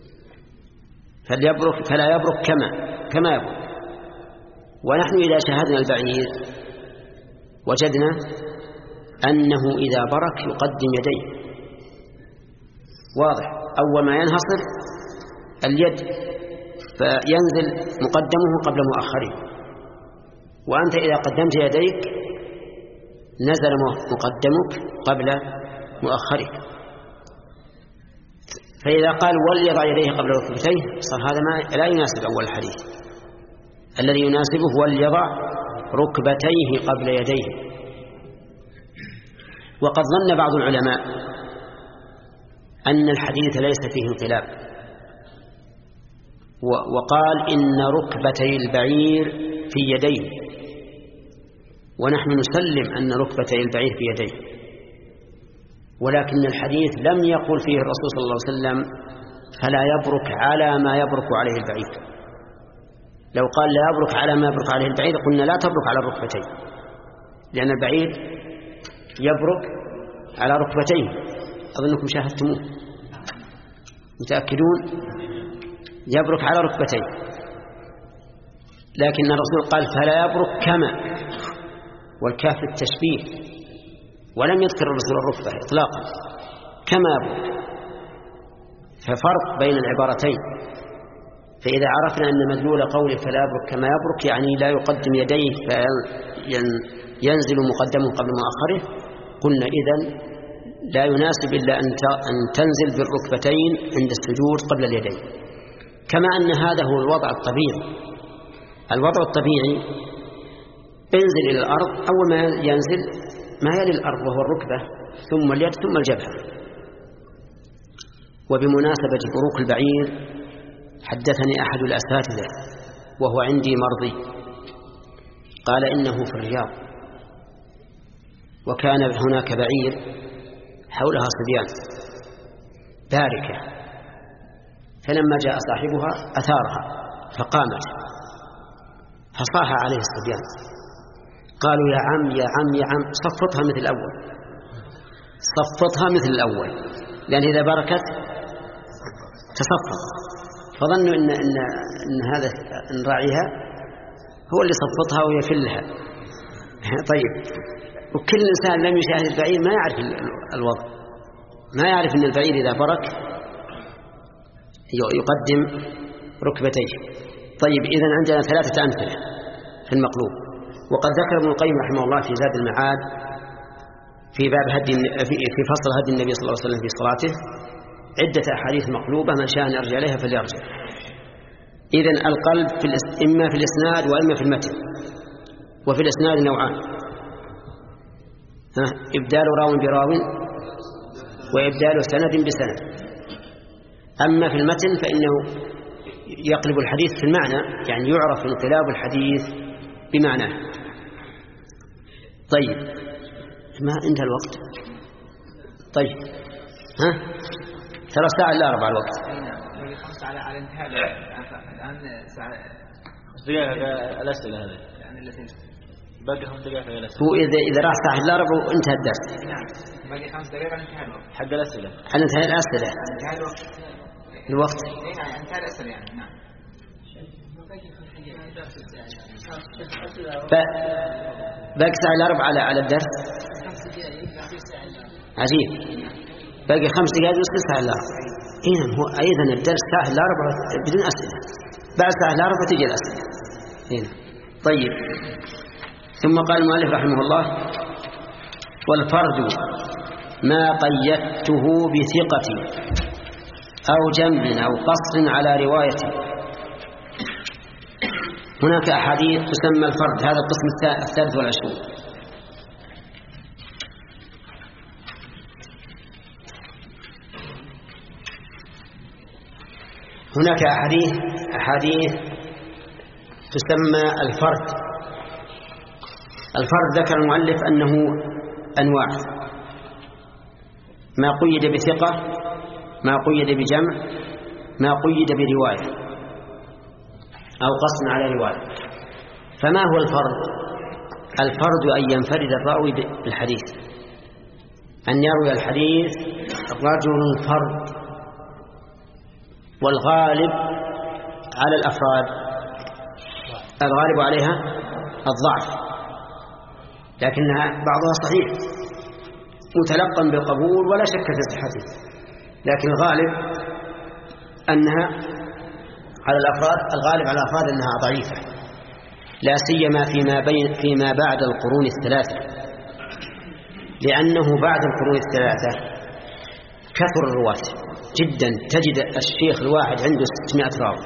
فليبرك فلا يبرك كما كما يبرك. ونحن إذا شاهدنا البعير وجدنا أنه إذا برك يقدم يديه، واضح، أول ما ينهصر اليد فينزل مقدمه قبل مؤخره، وأنت إذا قدمت يديك نزل مقدمك قبل مؤخرك. فإذا قال وليضع يديه قبل ركبتيه صار هذا ما لا يناسب أول الحديث. الذي يناسبه وليضع ركبتيه قبل يديه. وقد ظن بعض العلماء أن الحديث ليس فيه انقلاب، وقال إن ركبتي البعير في يديه، ونحن نسلم أن ركبتي البعير في يديه، ولكن الحديث لم يقل فيه الرسول صلى الله عليه وسلم فلا يبرك على ما يبرك عليه البعير. لو قال لا يبرك على ما يبرك عليه البعير قلنا لا تبرك على الركبتين، لأن البعير يبرك على ركبتيه، أظنكم شاهدتموه متأكدون، يبرك على ركبتيه، لكن الرسول قال فلا يبرك كما، والكاف التشبيه، ولم يذكر الرسول الركبة إطلاقا كما يبرك، ففرق بين العبارتين. فإذا عرفنا أن مدلول قوله فلا يبرك كما يبرك يعني لا يقدم يديه فينزل مقدمه قبل مؤخره، قلنا إذن لا يناسب إلا أن تنزل بالركبتين عند السجود قبل اليدين. كما أن هذا هو الوضع الطبيعي. الوضع الطبيعي انزل إلى الأرض، أول ما ينزل ما يلي الأرض وهو الركبة ثم اليد ثم الجبهة. وبمناسبة بروك البعير حدثني أحد الأساتذة وهو عندي مرضي، قال إنه في الرياض وكان هناك بعير حولها صبيان باركة، فلما جاء صاحبها أثارها فقامت فصاح عليه الصبيان، قالوا يا عم يا عم يا عم صفتها مثل الأول، صفتها مثل الأول، لأن إذا بركت تصفت، فظنوا إن, إن, إن هذا إن راعيها هو اللي صفتها ويفلها. طيب، وكل إنسان لم يشاهد البعير ما يعرف الوضع، ما يعرف أن البعير إذا برك يقدم ركبتيه. طيب، إذن عندنا ثلاثة أمثلة في المقلوب. وقد ذكر ابن القيم رحمه الله في زاد المعاد في باب هدي في فصل هدي النبي صلى الله عليه وسلم في صلاته عدة أحاديث مقلوبة، من شاء أن يرجع إليها فليرجع. إذن القلب في إما في الإسناد وإما في المتن. وفي الإسناد نوعان: إبدال راو براو وإبدال سند بسند. أما في المتن فإنه يقلب الحديث في المعنى، يعني يعرف انقلاب الحديث بمعناه. طيب، ما انتهى الوقت. طيب، ها ترى الساعة إلا أربع الوقت. خمسة على على انتهاء الآن ساعة دقيقة الأسئلة هذه يعني التي باقي خمس دقائق في الأسئلة. هو إذا إذا راح ساعة إلا ربع وانتهى الدرس. نعم، باقي خمس دقائق على انتهاء الوقت. حق الأسئلة. على انتهاء الأسئلة. انتهاء الوقت. الوقت. يعني انتهاء الأسئلة يعني. نعم. باقي ساعة إلا ربع على على الدرس. عجيب. باقي خمس دقائق نص ساعة إلا ربع. إيه هو أيضا الدرس ساعة إلا ربع بدون أسئلة. بعد ساعة إلا ربع تجي الأسئلة. هنا. طيب، ثم قال المؤلف رحمه الله: والفرد ما قيدته بثقة أو جنب أو قصر على رواية. هناك أحاديث تسمى الفرد، هذا القسم الثالث والعشرون. هناك أحاديث أحاديث تسمى الفرد. الفرد ذكر المؤلف أنه أنواع: ما قيد بثقة، ما قيد بجمع، ما قيد برواية أو قصد على رواية. فما هو الفرد؟ الفرد أن ينفرد الراوي بالحديث، أن يروي الحديث رجل فرد. والغالب على الأفراد الغالب عليها الضعف، لكنها بعضها صحيح متلقى بالقبول ولا شك في صحته، لكن الغالب أنها على الأفراد الغالب على الأفراد أنها ضعيفة، لا سيما فيما بين فيما بعد القرون الثلاثة، لأنه بعد القرون الثلاثة كثر الرواة جدا، تجد الشيخ الواحد عنده ستمائة راوي،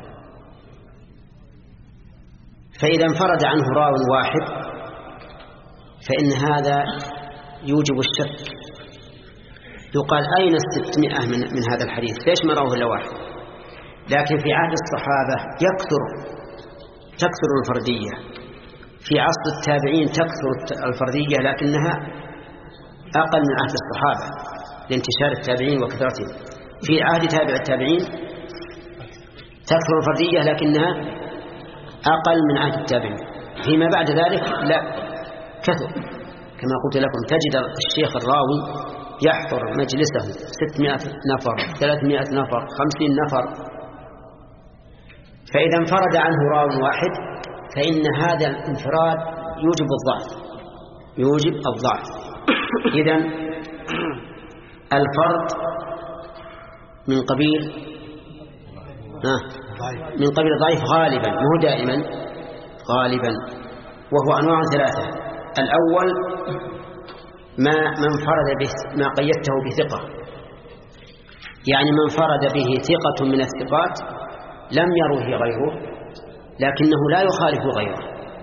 فإذا انفرد عنه راو واحد فإن هذا يوجب الشك، يقال أين الستمائة من, من هذا الحديث، ليش ما رواه إلا واحد؟ لكن في عهد الصحابة يكثر تكثر الفردية، في عصر التابعين تكثر الفردية لكنها أقل من عهد الصحابة لانتشار التابعين وكثرتهم. في عهد تابع التابعين تكثر الفردية لكنها أقل من عهد التابعين، فيما بعد ذلك لا كثر. كما قلت لكم تجد الشيخ الراوي يحضر مجلسه ستمائة نفر، ثلاثمائة نفر، خمسين نفر، فإذا انفرد عنه راو واحد فإن هذا الانفراد يوجب الضعف يوجب الضعف إذن الفرد من قبيل من قبيل الضعيف غالبا، مو دائما، غالبا، وهو أنواع ثلاثة. الأول ما من فرد به ما قيدته بثقة، يعني من فرد به ثقة من الثقات لم يروه غيره لكنه لا يخالف غيره،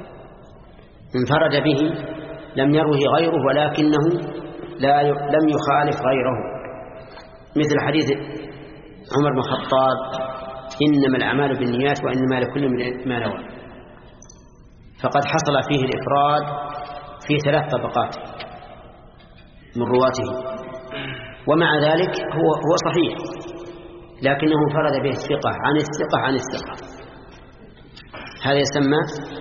انفرد به لم يروه غيره ولكنه لا ي... لم يخالف غيره، مثل حديث عمر بن الخطاب إنما الأعمال بالنيات وإنما لكل امرئ ما نوى، فقد حصل فيه الإفراد في ثلاث طبقات من رواته، ومع ذلك هو هو صحيح لكنه انفرد به الثقة عن الثقة عن الثقة، هذا يسمى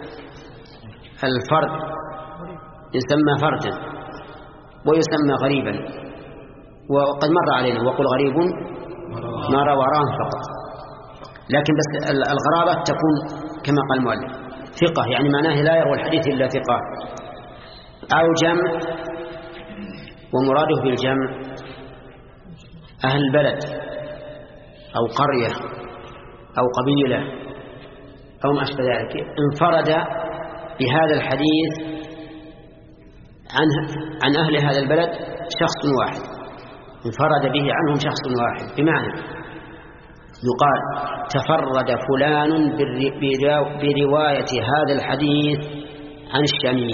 الفرد، يسمى فردا ويسمى غريبا. وقد مر علينا وقل غريب ما روى راه فقط، لكن بس الغرابة تكون كما قال المؤلف ثقة، يعني معناه لا يروى الحديث إلا ثقة، أو جمع، ومراده بالجمع أهل البلد أو قرية أو قبيلة أو ما أشبه ذلك، انفرد بهذا الحديث عن عن أهل هذا البلد شخص واحد، انفرد به عنهم شخص واحد، بمعنى يقال تفرد فلان برواية هذا الحديث عن الشاميين،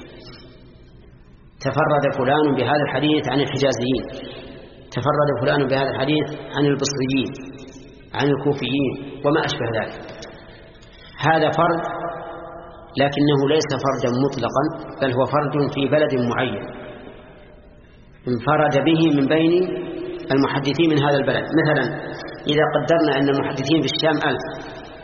تفرد فلان بهذا الحديث عن الحجازيين، تفرد فلان بهذا الحديث عن البصريين، عن الكوفيين وما أشبه ذلك. هذا فرد لكنه ليس فردا مطلقا، بل هو فرد في بلد معين انفرد به من بين المحدثين من هذا البلد. مثلا إذا قدرنا أن المحدثين في الشام ألف،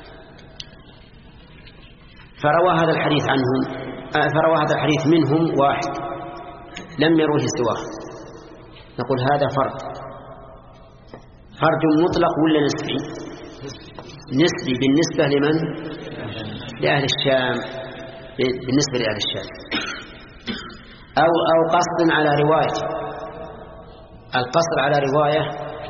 فروى هذا الحديث عنهم فروى هذا الحديث منهم واحد لم يروه سواه، نقول هذا فرد فرد مطلق ولا نسبي؟ نسبي بالنسبة لمن؟ لأهل الشام، بالنسبة لأهل الشام، أو أو قصد على رواية. القصر على رواية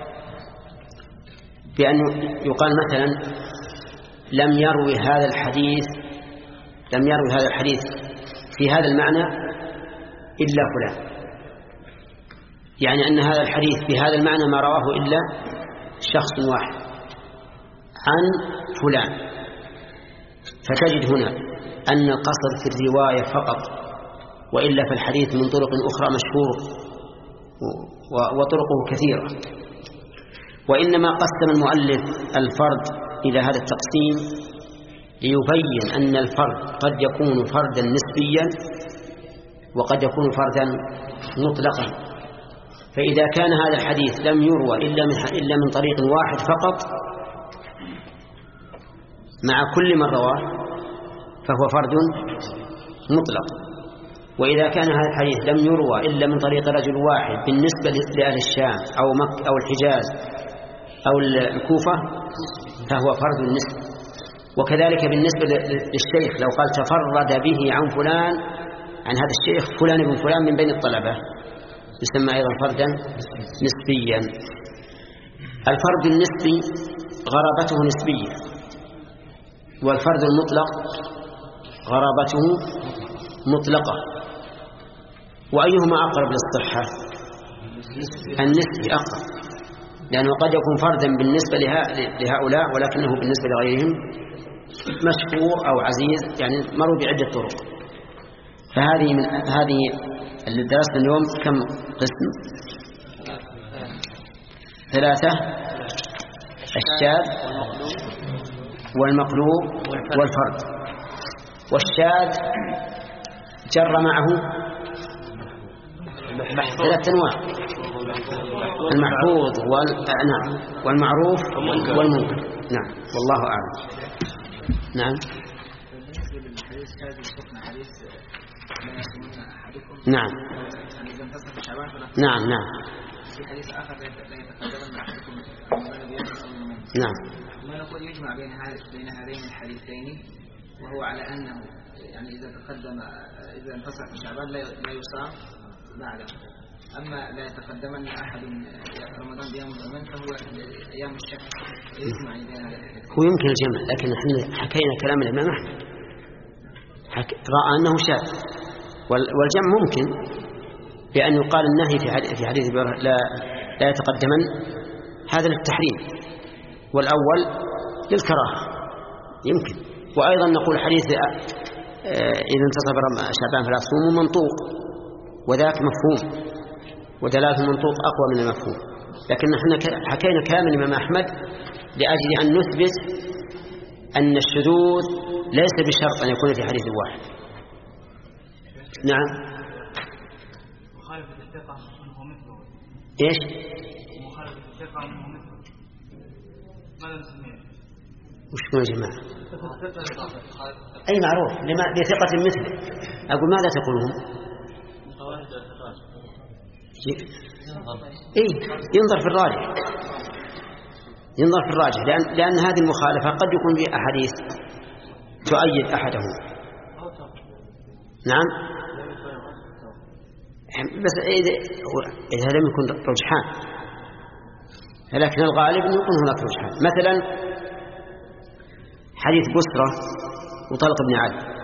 بأن يقال مثلا لم يروي هذا الحديث لم يروي هذا الحديث في هذا المعنى إلا فلان، يعني أن هذا الحديث بهذا المعنى ما رواه إلا شخص واحد عن فلان. فتجد هنا أن القصر في الرواية فقط، وإلا فالحديث من طرق أخرى مشهور وطرقه كثيرة. وإنما قسم المؤلف الفرد إلى هذا التقسيم ليبين أن الفرد قد يكون فردا نسبيا وقد يكون فردا مطلقا. فإذا كان هذا الحديث لم يروى إلا من, إلا من طريق واحد فقط مع كل من رواه فهو فرد مطلق، وإذا كان هذا الحديث لم يروى إلا من طريق رجل واحد بالنسبة لأهل الشام أو مكة أو الحجاز أو الكوفة فهو فرد نسبي. وكذلك بالنسبة للشيخ لو قال تفرد به عن فلان عن هذا الشيخ فلان ابن فلان من بين الطلبة يسمى أيضا فردا نسبيا. الفرد النسبي غرابته نسبية، والفرد المطلق غرابته مطلقة. وأيهما أقرب للصحة؟ النسبي أقرب، لأنه قد يكون فردا بالنسبة لهؤلاء ولكنه بالنسبة لغيرهم مشهور أو عزيز، يعني مروا بعدة طرق. فهذه من هذه اللي درسنا اليوم كم قسم؟ ثلاثة: الشاذ والمقلوب والفرد. والشاذ جر معه ثلاثة أنواع: المحفوظ والمعروف والمنكر. نعم، والله أعلم. نعم نعم نعم نعم نعم. ما نقول يجمع بين بين هذين الحديثين، وهو على أنه يعني إذا تقدم إذا انتصر في شعبان لا يصام بعده، أما لا يتقدمن أحد رمضان بيوم الأمن فهو أيام الشك. يجمع بين هذا الحديث. هو يمكن الجمع، لكن نحن حكينا كلام الإمام أحمد رأى أنه شاذ، والجمع ممكن بأن يقال النهي في حديث لا لا يتقدمن هذا للتحريم، والأول للكراهة يمكن. وأيضا نقول حديث إذا انتصف شعبان فلا تصوموا منطوق، وذاك مفهوم، ودلالة المنطوق أقوى من المفهوم. لكن نحن حكينا كلام الإمام أحمد لأجل أن نثبت أن الشذوذ ليس بشرط أن يكون في حديث واحد. نعم. مخالفة الثقة منه مثله. إيش؟ مخالفة الثقة منه مثله. ماذا نسميه؟ وش يا جماعة؟ أي معروف لما لثقة مثله. أقول ماذا تقولون؟ إيه ينظر في الراجح، ينظر في الراجح لأن, لأن هذه المخالفة قد يكون بها أحاديث تؤيد أحدهم. نعم، بس إذا لم يكن رجحان، لكن الغالب أن يكون هناك رجحان. مثلا حديث بسرة وطلق بن علي.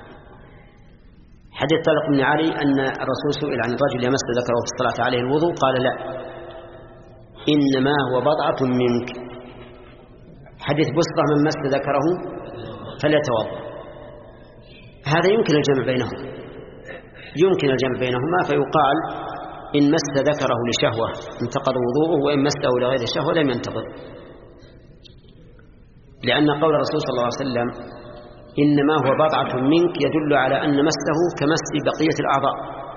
حديث طلق بن علي أن الرسول سئل عن الرجل يمس ذكره في الصلاة عليه الوضوء قال لا، إنما هو بضعة منك. حديث بسرة من مس ذكره فليتوضأ. هذا يمكن الجمع بينهما، يمكن الجمع بينهما فيقال إن مس ذكره لشهوة انتقض وضوءه، وإن مسه لغير شهوة لم ينتقض، لأن قول الرسول صلى الله عليه وسلم إنما هو بضعة منك يدل على أن مسه كمس بقية الأعضاء.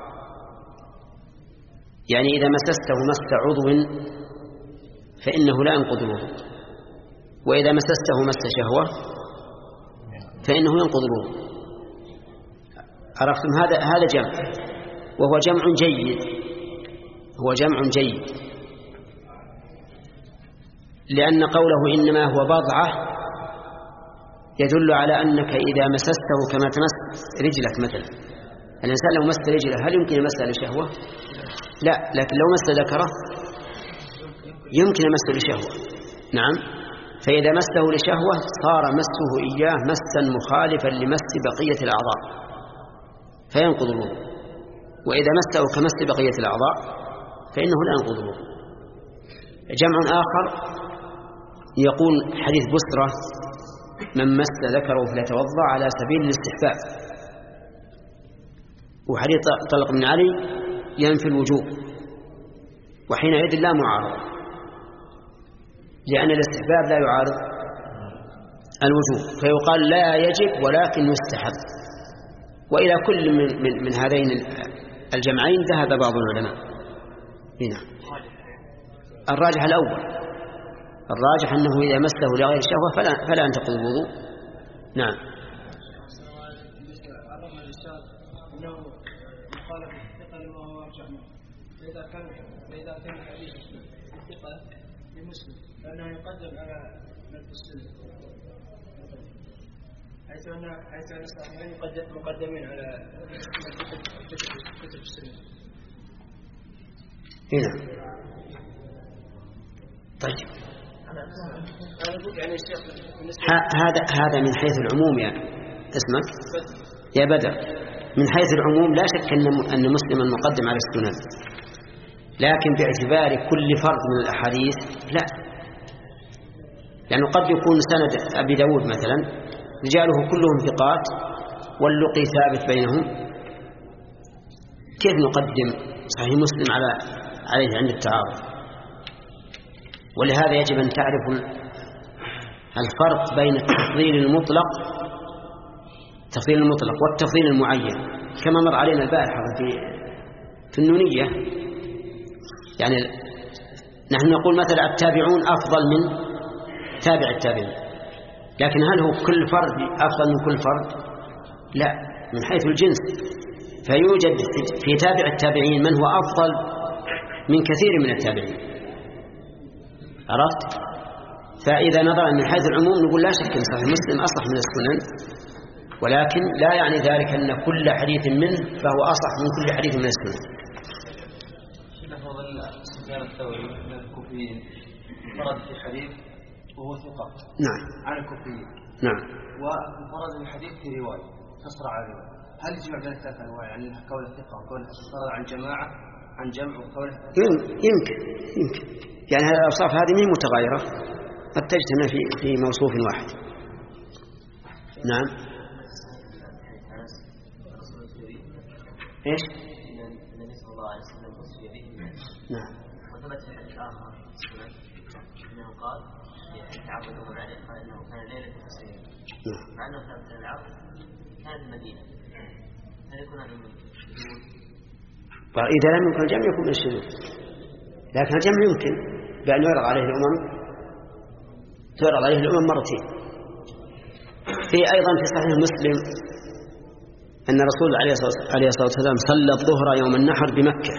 يعني إذا مسسته مس عضو فإنه لا ينقض الوضوء، وإذا مسسته مس شهوة فإنه ينقض الوضوء. عرفتم؟ هذا هذا جمع، وهو جمع جيد، هو جمع جيد، لأن قوله إنما هو بضعة يدل على أنك إذا مسسته كما تمس رجلك مثلا. الإنسان لو مس رجله هل يمكن يمسها لشهوة؟ لا، لكن لو مس ذكره يمكن يمسه لشهوة. نعم، فإذا مسه لشهوة صار مسه إياه مسا مخالفا لمس بقية الأعضاء فينقض الوضوء، وإذا مسه كمس بقية الأعضاء فإنه لا ينقض الوضوء. جمع آخر يقول حديث بسرة من مس ذكره فليتوضأ على سبيل الاستحباب، وحديث طلق بن علي ينفي الوجوب، وحينئذ لا معارضة، لأن الاستحباب لا يعارض الوجوب، فيقال لا يجب ولكن يستحب. وإلى كل من, من, من هذين الجمعين ذهب بعض العلماء. هنا الراجح الأول، الراجح أنه إذا مسه لغير الشهوة فلا, فلا ينتقض الوضوء. نعم. فإذا كان فإذا كان حديث الثقة لمسلم فإنه يقدم على مد السنة، حيث أن حيث أن الصحابين يقدم مقدمين على كتب السنة. هنا طيب هذا هذا من حيث العموم يا اسمك يا بدر، من حيث العموم لا شك أن أن مسلما مقدم على السنن، لكن باعتبار كل فرد من الأحاديث لا، لأنه قد يكون سند أبي داود مثلا رجاله كلهم ثقات واللقي ثابت بينهم، كيف نقدم صحيح مسلم على عليه عند التعارض؟ ولهذا يجب أن تعرف الفرق بين التفضيل المطلق التفضيل المطلق والتفضيل المعين، كما مر علينا البارحة في في النونية. يعني نحن نقول مثلا التابعون أفضل من تابع التابعين، لكن هل هو كل فرد أفضل من كل فرد؟ لا، من حيث الجنس، فيوجد في تابع التابعين من هو أفضل من كثير من التابعين، عرفت؟ فإذا نظرنا من حيث العموم نقول لا شك أن صحيح مسلم أصح من السنن، ولكن لا يعني ذلك أن كل حديث منه فهو أصح من كل حديث من السنن. سفيان الثوري من الكوفيين فرد في حديث وهو ثقة نعم عن الكوفيين نعم وفرد الحديث في رواية تسرع على رواية، هل يجمع بين الثلاث أنواع يعني كون الثقة وكون فرد عن جماعة عن جمع وكون يمكن يمكن يعني هذه الأوصاف هذه مش متغيرة، قد تجتمع في في موصوف واحد. نعم ايش؟ النبي صلى الله عليه وسلم وصي به. نعم. وثبت في حديث آخر أنه قال تعبدوا عليه قال إنه كان ليلة التصوير. نعم. مع أنه كانت العقد كانت المدينة، هل يكون هذا من إذا لم يكن الجمع يكون من الشذوذ، لكن الجمع يمكن بأن يعرض عليه الأمم تعرض عليه الأمم مرتين. في أيضا في صحيح مسلم أن رسول عليه الصلاة والسلام صلى الظهر يوم النحر بمكة،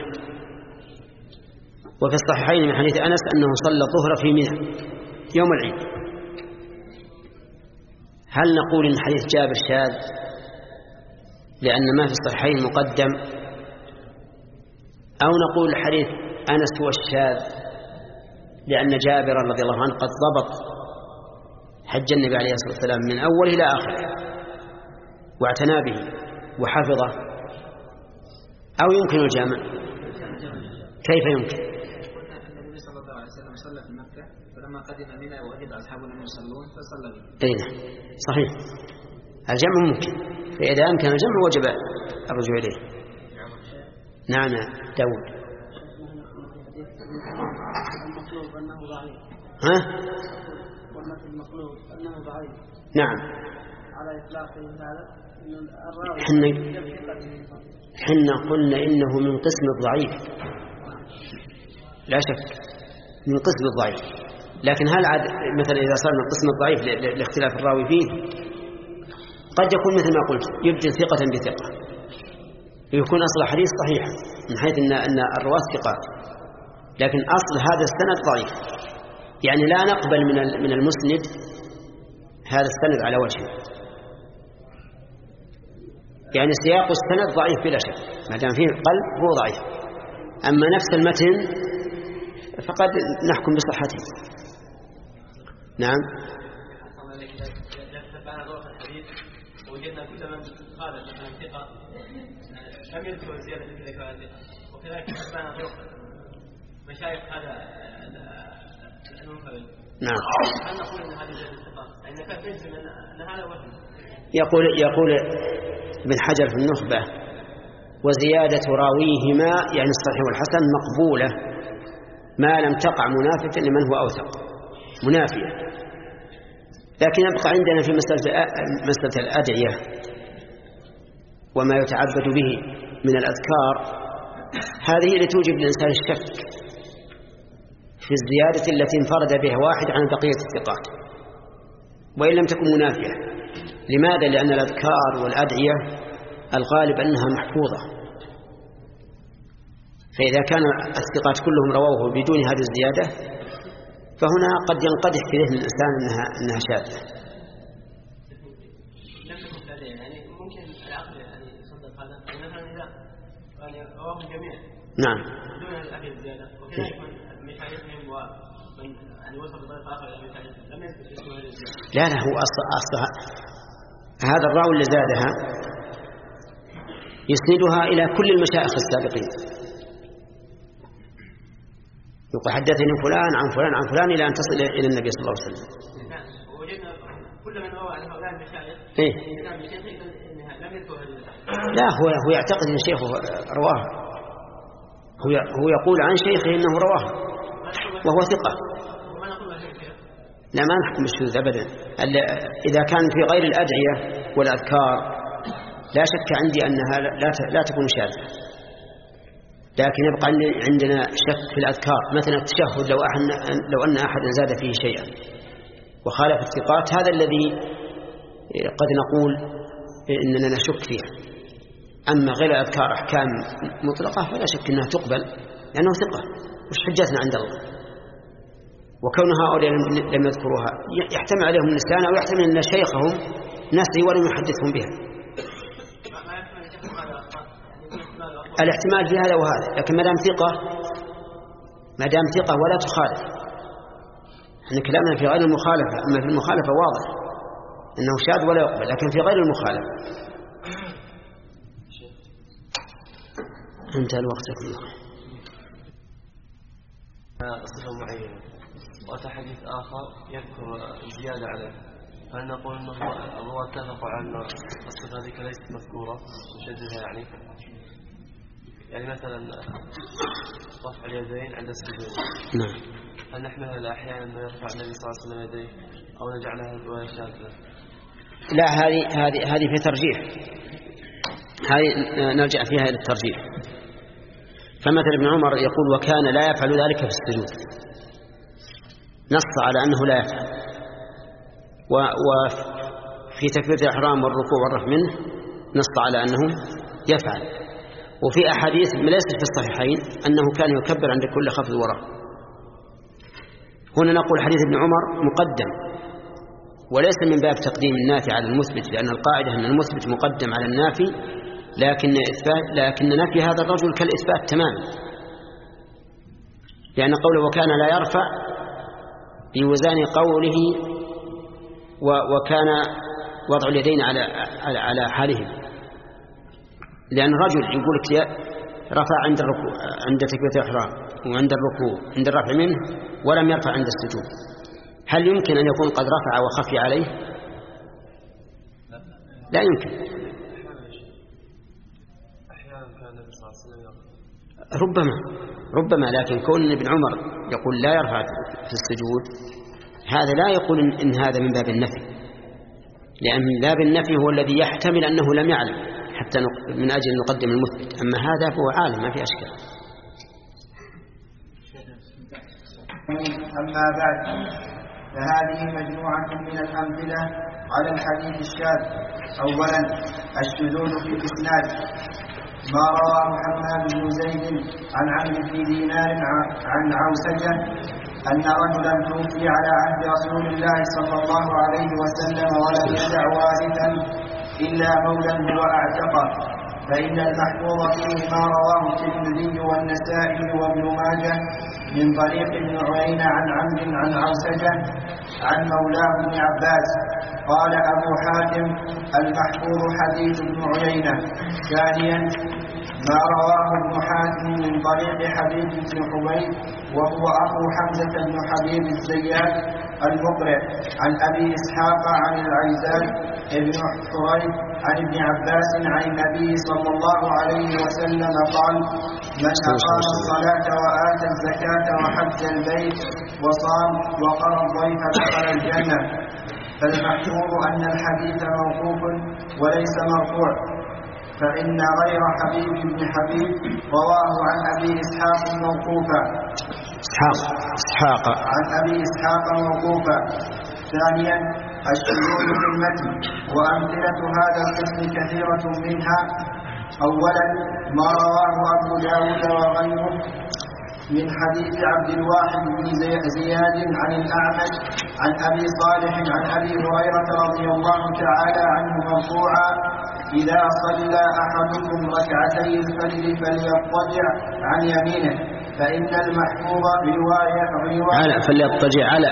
وفي الصحيحين من حديث أنس أنه صلى الظهر في منى يوم العيد. هل نقول إن حديث جابر شاذ لأن ما في الصحيحين مقدم، أو نقول حديث أنس هو الشاذ لأن جابر رضي الله عنه قد ضبط حج النبي عليه الصلاة والسلام من أول إلى آخر واعتنى به وحفظه، أو يمكن الجامع؟ كيف يمكن؟ النبي صلى الله عليه وسلم صلى في مكة، فلما قدم منى وجد أصحابه لم يصلون فصلى به. أين صحيح الجمع ممكن، فإذا أمكن الجمع وجب الرجوع إليه. نعم داود. المطلوب أنه ضعيف. ها؟ والمثل المطلوب أنه ضعيف. نعم. على إطلاقه هذا إن الراوي حنا حنا قلنا إنه من قسم الضعيف لا شك من قسم الضعيف، لكن هل عاد مثلا إذا صار من قسم الضعيف لاختلاف الراوي فيه قد يكون مثل ما قلت يبدل ثقة بثقة، يكون أصل حديث صحيح من حيث أن أن الرواة ثقات، لكن أصل هذا السند ضعيف، يعني لا نقبل من من المسند هذا السند على وجهه، يعني سياق السند ضعيف بلا شك ما دام فيه قلب هو ضعيف، أما نفس المتن فقد نحكم بصحته. نعم. وجدنا كل من قال مثلا ثقة لم يذكر زيادة في ذكر ثقة، وكذلك حسبنا ذوق مشايخ هذا المنفرد. نعم. هل نقول ان هذه زيادة الثقة؟ لأن كان يجزم ان هذا وهم. يقول يقول ابن حجر في النخبة: وزيادة راويهما يعني الصحيح والحسن مقبولة ما لم تقع منافة لمن هو أوثق منافية. لكن يبقى عندنا في مسألة مسألة الأدعية وما يتعبد به من الأذكار، هذه اللي توجب للإنسان الشك في الزيادة التي انفرد بها واحد عن بقية الثقات وإن لم تكن منافية. لماذا؟ لأن الأذكار والأدعية الغالب أنها محفوظة، فإذا كان الثقات كلهم رووه بدون هذه الزيادة فهنا قد ينقدح في ذهن الإنسان أنها أنها شاذة. يعني ممكن العقل يعني يصدق هذا، يعني مثلا إذا يعني رواه الجميع نعم دون هذه الزيادة، وكذلك من مشايخهم لا لا هو أصل أصلها هذا الراوي اللي زادها يسندها إلى كل المشايخ السابقين، يقول حدثني فلان عن فلان عن فلان إلى أن تصل إلى النبي صلى الله عليه وسلم. كل من روى عن هؤلاء المشايخ إيه؟ لا هو هو يعتقد أن شيخه رواه، هو هو يقول عن شيخه إنه رواه وهو ثقة. لا ما نحكم بالشذوذ أبدا. إذا كان في غير الأدعية والأذكار لا شك عندي أنها لا لا تكون شاذة، لكن يبقى عندنا شك في الأذكار. مثلا التشهد لو أحد لو أن أحد زاد فيه شيئا وخالف الثقات، هذا الذي قد نقول إننا نشك فيه. أما غير الأذكار أحكام مطلقة فلا شك أنها تقبل لأنه ثقة، وش حجتنا عند الله؟ وكون هؤلاء لم يذكروها يحتمل عليهم النسيان أو يحتمل أن شيخهم نسي ولم يحدثهم بها. الاحتمال في هذا وهذا، لكن ما دام ثقة ما دام ثقة ولا تخالف. احنا كلامنا في غير المخالفة، أما في المخالفة واضح أنه شاذ ولا يقبل، لكن في غير المخالفة انتهى الوقت كله. صفة معينة وأتى حديث آخر يذكر زيادة عليه، هل نقول أنه الرواة اتفقوا على أن الصفة هذه ليست مذكورة نشددها؟ يعني يعني مثلا رفع اليدين عند السجود، نعم، هل نحملها الأحيان أنه يرفع النبي صلى الله عليه وسلم يديه أو نجعلها رواية شاذة؟ لا، هذه هذه هذه في ترجيح، هذه نرجع فيها إلى الترجيح. فمثل ابن عمر يقول وكان لا يفعل ذلك في السجود، نص على أنه لا يفعل، وفي تكبيرة الإحرام والركوع والرفع منه نص على أنه يفعل. وفي أحاديث ليست في الصحيحين أنه كان يكبر عند كل خفض ورفع. هنا نقول حديث ابن عمر مقدم، وليس من باب تقديم النافي على المثبت، لأن القاعدة أن المثبت مقدم على النافي، لكن إثبات لكن نفي هذا الرجل كالإثبات تماما، لأن قوله وكان لا يرفع بوزان قوله وكان وضع اليدين على على حالهم، لأن الرجل يقول لك رفع عند الركوع عند تكبيرة الإحرام وعند الركوع عند الرفع منه ولم يرفع عند السجود، هل يمكن أن يكون قد رفع وخفي عليه؟ لا يمكن. ربما ربما لكن كون ابن عمر يقول لا يرفع في السجود، هذا لا يقول إن هذا من باب النفي، لأن من باب النفي هو الذي يحتمل أنه لم يعلم حتى من أجل أن نقدم المثبت، أما هذا فهو عالم ما في أشكال. أما بعد، فهذه مجموعة من الأمثلة على الحديث الشاذ. أولا الشذوذ في الإسناد، ما رواه محمد بن زيد عن عمرو بن دينار عن عوسجة أن رجلا توفي على عهد رسول الله صلى الله عليه وسلم ولم يدع وارثا إلا مولا هو أعتقه، فإن المحفوظ فيه ما رواه الترمذي والنسائي وابن ماجه من طريق ابن عيينة عن عمرو عن عوسجة عن مولاه ابن عباس. قال أبو حاتم المحفوظ حديث ابن عيينة. ثانيا ما رواه ابن حاتم من طريق حبيب بن حبيب وهو أخو حمزة بن حبيب الزيات المقرئ عن أبي إسحاق عن العيزان ابن حريث عن ابن عباس عن النبي صلى الله عليه وسلم قال: من أقام الصلاة وآتى الزكاة وحج البيت وصام وقرى الضيف دخل الجنة. فالمحفوظ أن الحديث موقوف وليس مرفوع، فإن غير حبيب بن حبيب رواه عن أبي إسحاق موقوفا إسحاق إسحاق عن أبي إسحاق موقوفا. ثانيا الشذوذ في المتن، وأمثلة هذا القسم كثيرة منها. أولا ما رواه أبو داود وغيره من حديث عبد الواحد بن زياد عن الأعمش عن أبي صالح عن أبي هريرة رضي الله تعالى عنه مرفوعا: إذا صلى أحدكم ركعتي الفجر فليضطجع عن يمينه، فإن المحفوظ رواية رواية على فليضطجع على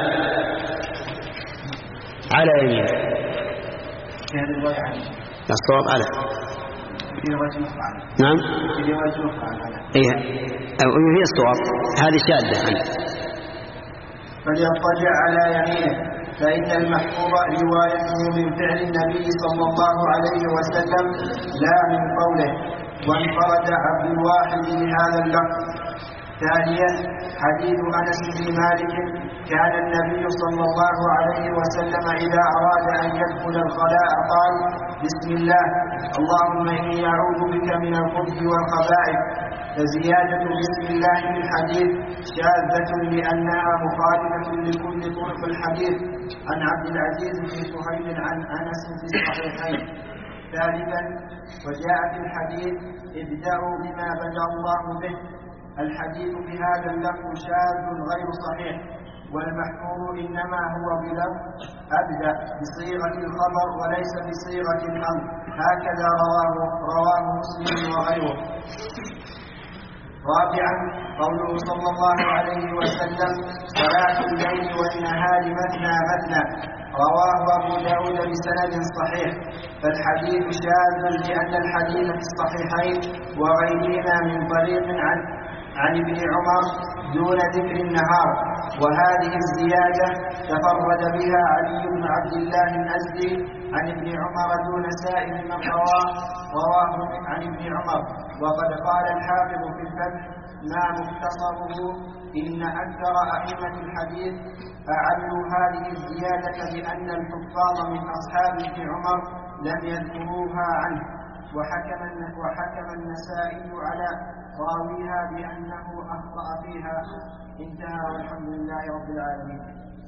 على يمين في هذه الرواية عنه الصواب على في رواية أخرى نعم في رواية أخرى عنه إيه هي الصواب هذه شاذة عنه فليضطجع على يمينه فإن المحفوظ روايته من فعل النبي صلى الله عليه وسلم لا من قوله وانفرد عبد الواحد بهذا اللفظ. ثانيا حديث أنس بن مالك كان النبي صلى الله عليه وسلم إذا أراد أن يدخل الخلاء قال بسم الله اللهم إني أعوذ بك من الخبث والخبائث. فزيادة بسم الله في الحديث شاذة لأنها مخالفة لكل طرق الحديث عن عبد العزيز بن صهيب عن أنس في الصحيحين. ثالثا وجاء في الحديث ابدأوا بما بدأ الله به. الحديث بهذا اللفظ شاذ غير صحيح والمحفوظ إنما هو بلفظ أبدأ بصيغة الخبر وليس بصيغة الأمر هكذا رواه رواه مسلم وغيره. رابعا قوله صلى الله عليه وسلم صلاة الليل والنهار مثنى مثنى رواه أبو داود بسند صحيح. فالحديث شاذ لأن الحديث في الصحيحين وغيرهما من طريق عن عن ابن عمر دون ذكر النهار وهذه الزيادة تفرد بها علي بن عبد الله الأزدي عن ابن عمر دون سائر من رواه رواه عن ابن عمر. وقد قال الحافظ في الفتح ما مختصره إن أكثر أئمة الحديث أعلوا هذه الزيادة لأن الحفاظ من أصحاب ابن عمر لم يذكروها عنه وحكم وحكم النسائي على راويها بأنه أخطأ فيها. انتهى والحمد لله رب العالمين.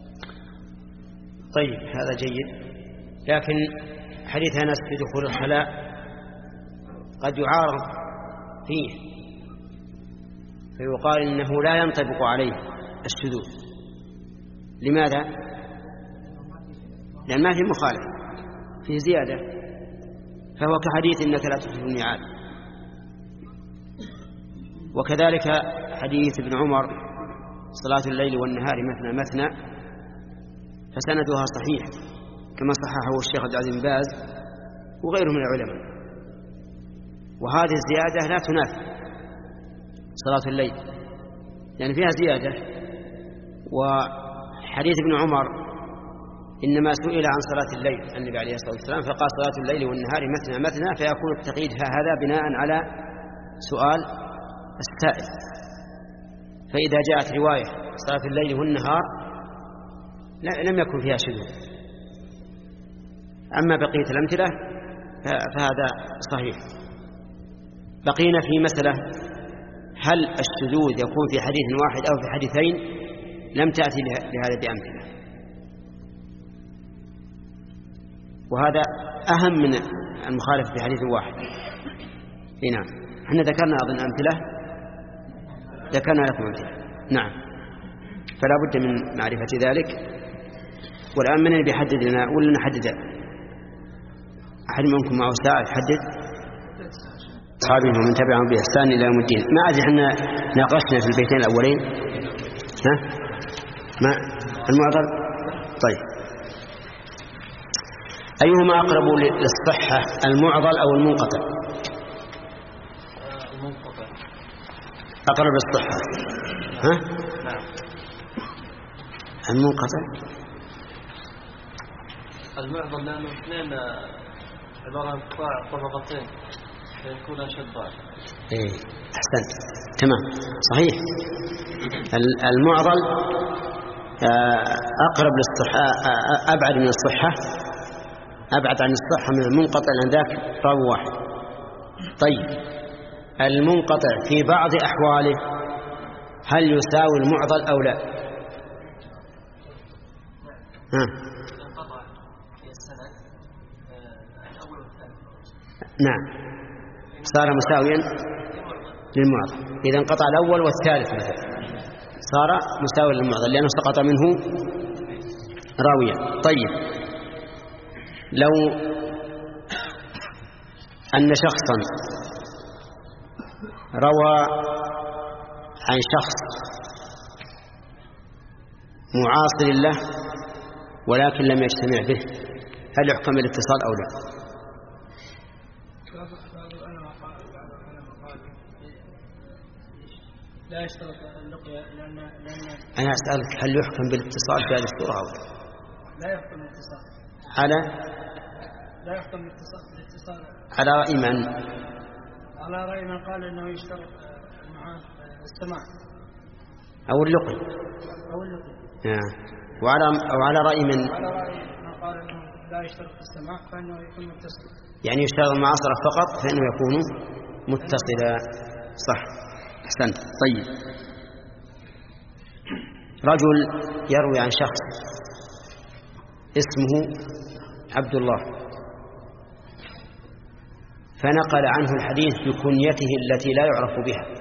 طيب هذا جيد لكن حديث أنس في دخول الخلاء قد يعارض فيه فيقال إنه لا ينطبق عليه الشذوذ. لماذا؟ لأن ما في مخالف فيه زيادة فهو كحديث إنك لا تخلف الميعاد. وكذلك حديث ابن عمر صلاة الليل والنهار مثنى مثنى فسندها صحيح كما صححه الشيخ عبد العزيز بن باز وغيره من العلماء. وهذه الزيادة لا تنافي صلاة الليل يعني فيها زيادة. وحديث ابن عمر إنما سئل عن صلاة الليل النبي عليه الصلاة والسلام فقال صلاة الليل والنهار مثنى مثنى فيكون التقييد هذا بناء على سؤال السائل. فإذا جاءت رواية صلاة الليل والنهار لم يكن فيها شذوذ. أما بقية الأمثلة فهذا صحيح. بقينا في مسألة هل الشذوذ يكون في حديث واحد أو في حديثين لم تأتي لهذا بأمثلة وهذا أهم من المخالف في حديث واحد. نعم احنا ذكرنا أظن أمثلة ذكرنا لكم أمثلة. نعم فلا بد من معرفة ذلك. والآن من اللي بيحدد لنا ولا نحدد أحد منكم معه ساعة يحدد صحابهم ومن تبعهم بإحسان إلى يوم الدين. ما أدري احنا ناقشنا في البيتين الأولين ها ما المعضل. طيب أيهما أقرب للصحة المعضل أو المنقطع؟ المنقطع أقرب للصحة. ها نعم المنقطع المعضل لأنه اثنين عبارة عن قطاع طبقتين فيكون أشد ضعف. إيه أحسنت تمام صحيح. المعضل أقرب للصحة أبعد من الصحة أبعد عن الصحة من المنقطع لأن ذاك راوي واحد. طيب المنقطع في بعض أحواله هل يساوي المعضل أو لا؟ ها نعم صار مساويا للمعضل. إذا انقطع الأول والثالث مثلا صار مساويا للمعضل لأنه سقط منه راويا. طيب لو أن شخصا روى عن شخص معاصر له ولكن لم يجتمع به، هل يحكم الاتصال أو لا؟ لا يشترط اللقيا لأن لأن أنا أسألك هل يحكم بالاتصال في هذه الصورة أو لا؟ لا يحكم الاتصال. على لا يحكم الاتصال الاتصال على رأي من؟ على رأي من قال إنه يشترط معه السماع أو اللقي أو اللقي. آه. وعلى أو على رأي من؟ على رأي من قال إنه لا يشترط السماع فإنه يكون متصل. يعني يشترط المعاصرة فقط فإنه يكون متصلا. صح، أحسنت. طيب، رجل يروي عن شخص اسمه عبد الله فنقل عنه الحديث بكنيته التي لا يعرف بها،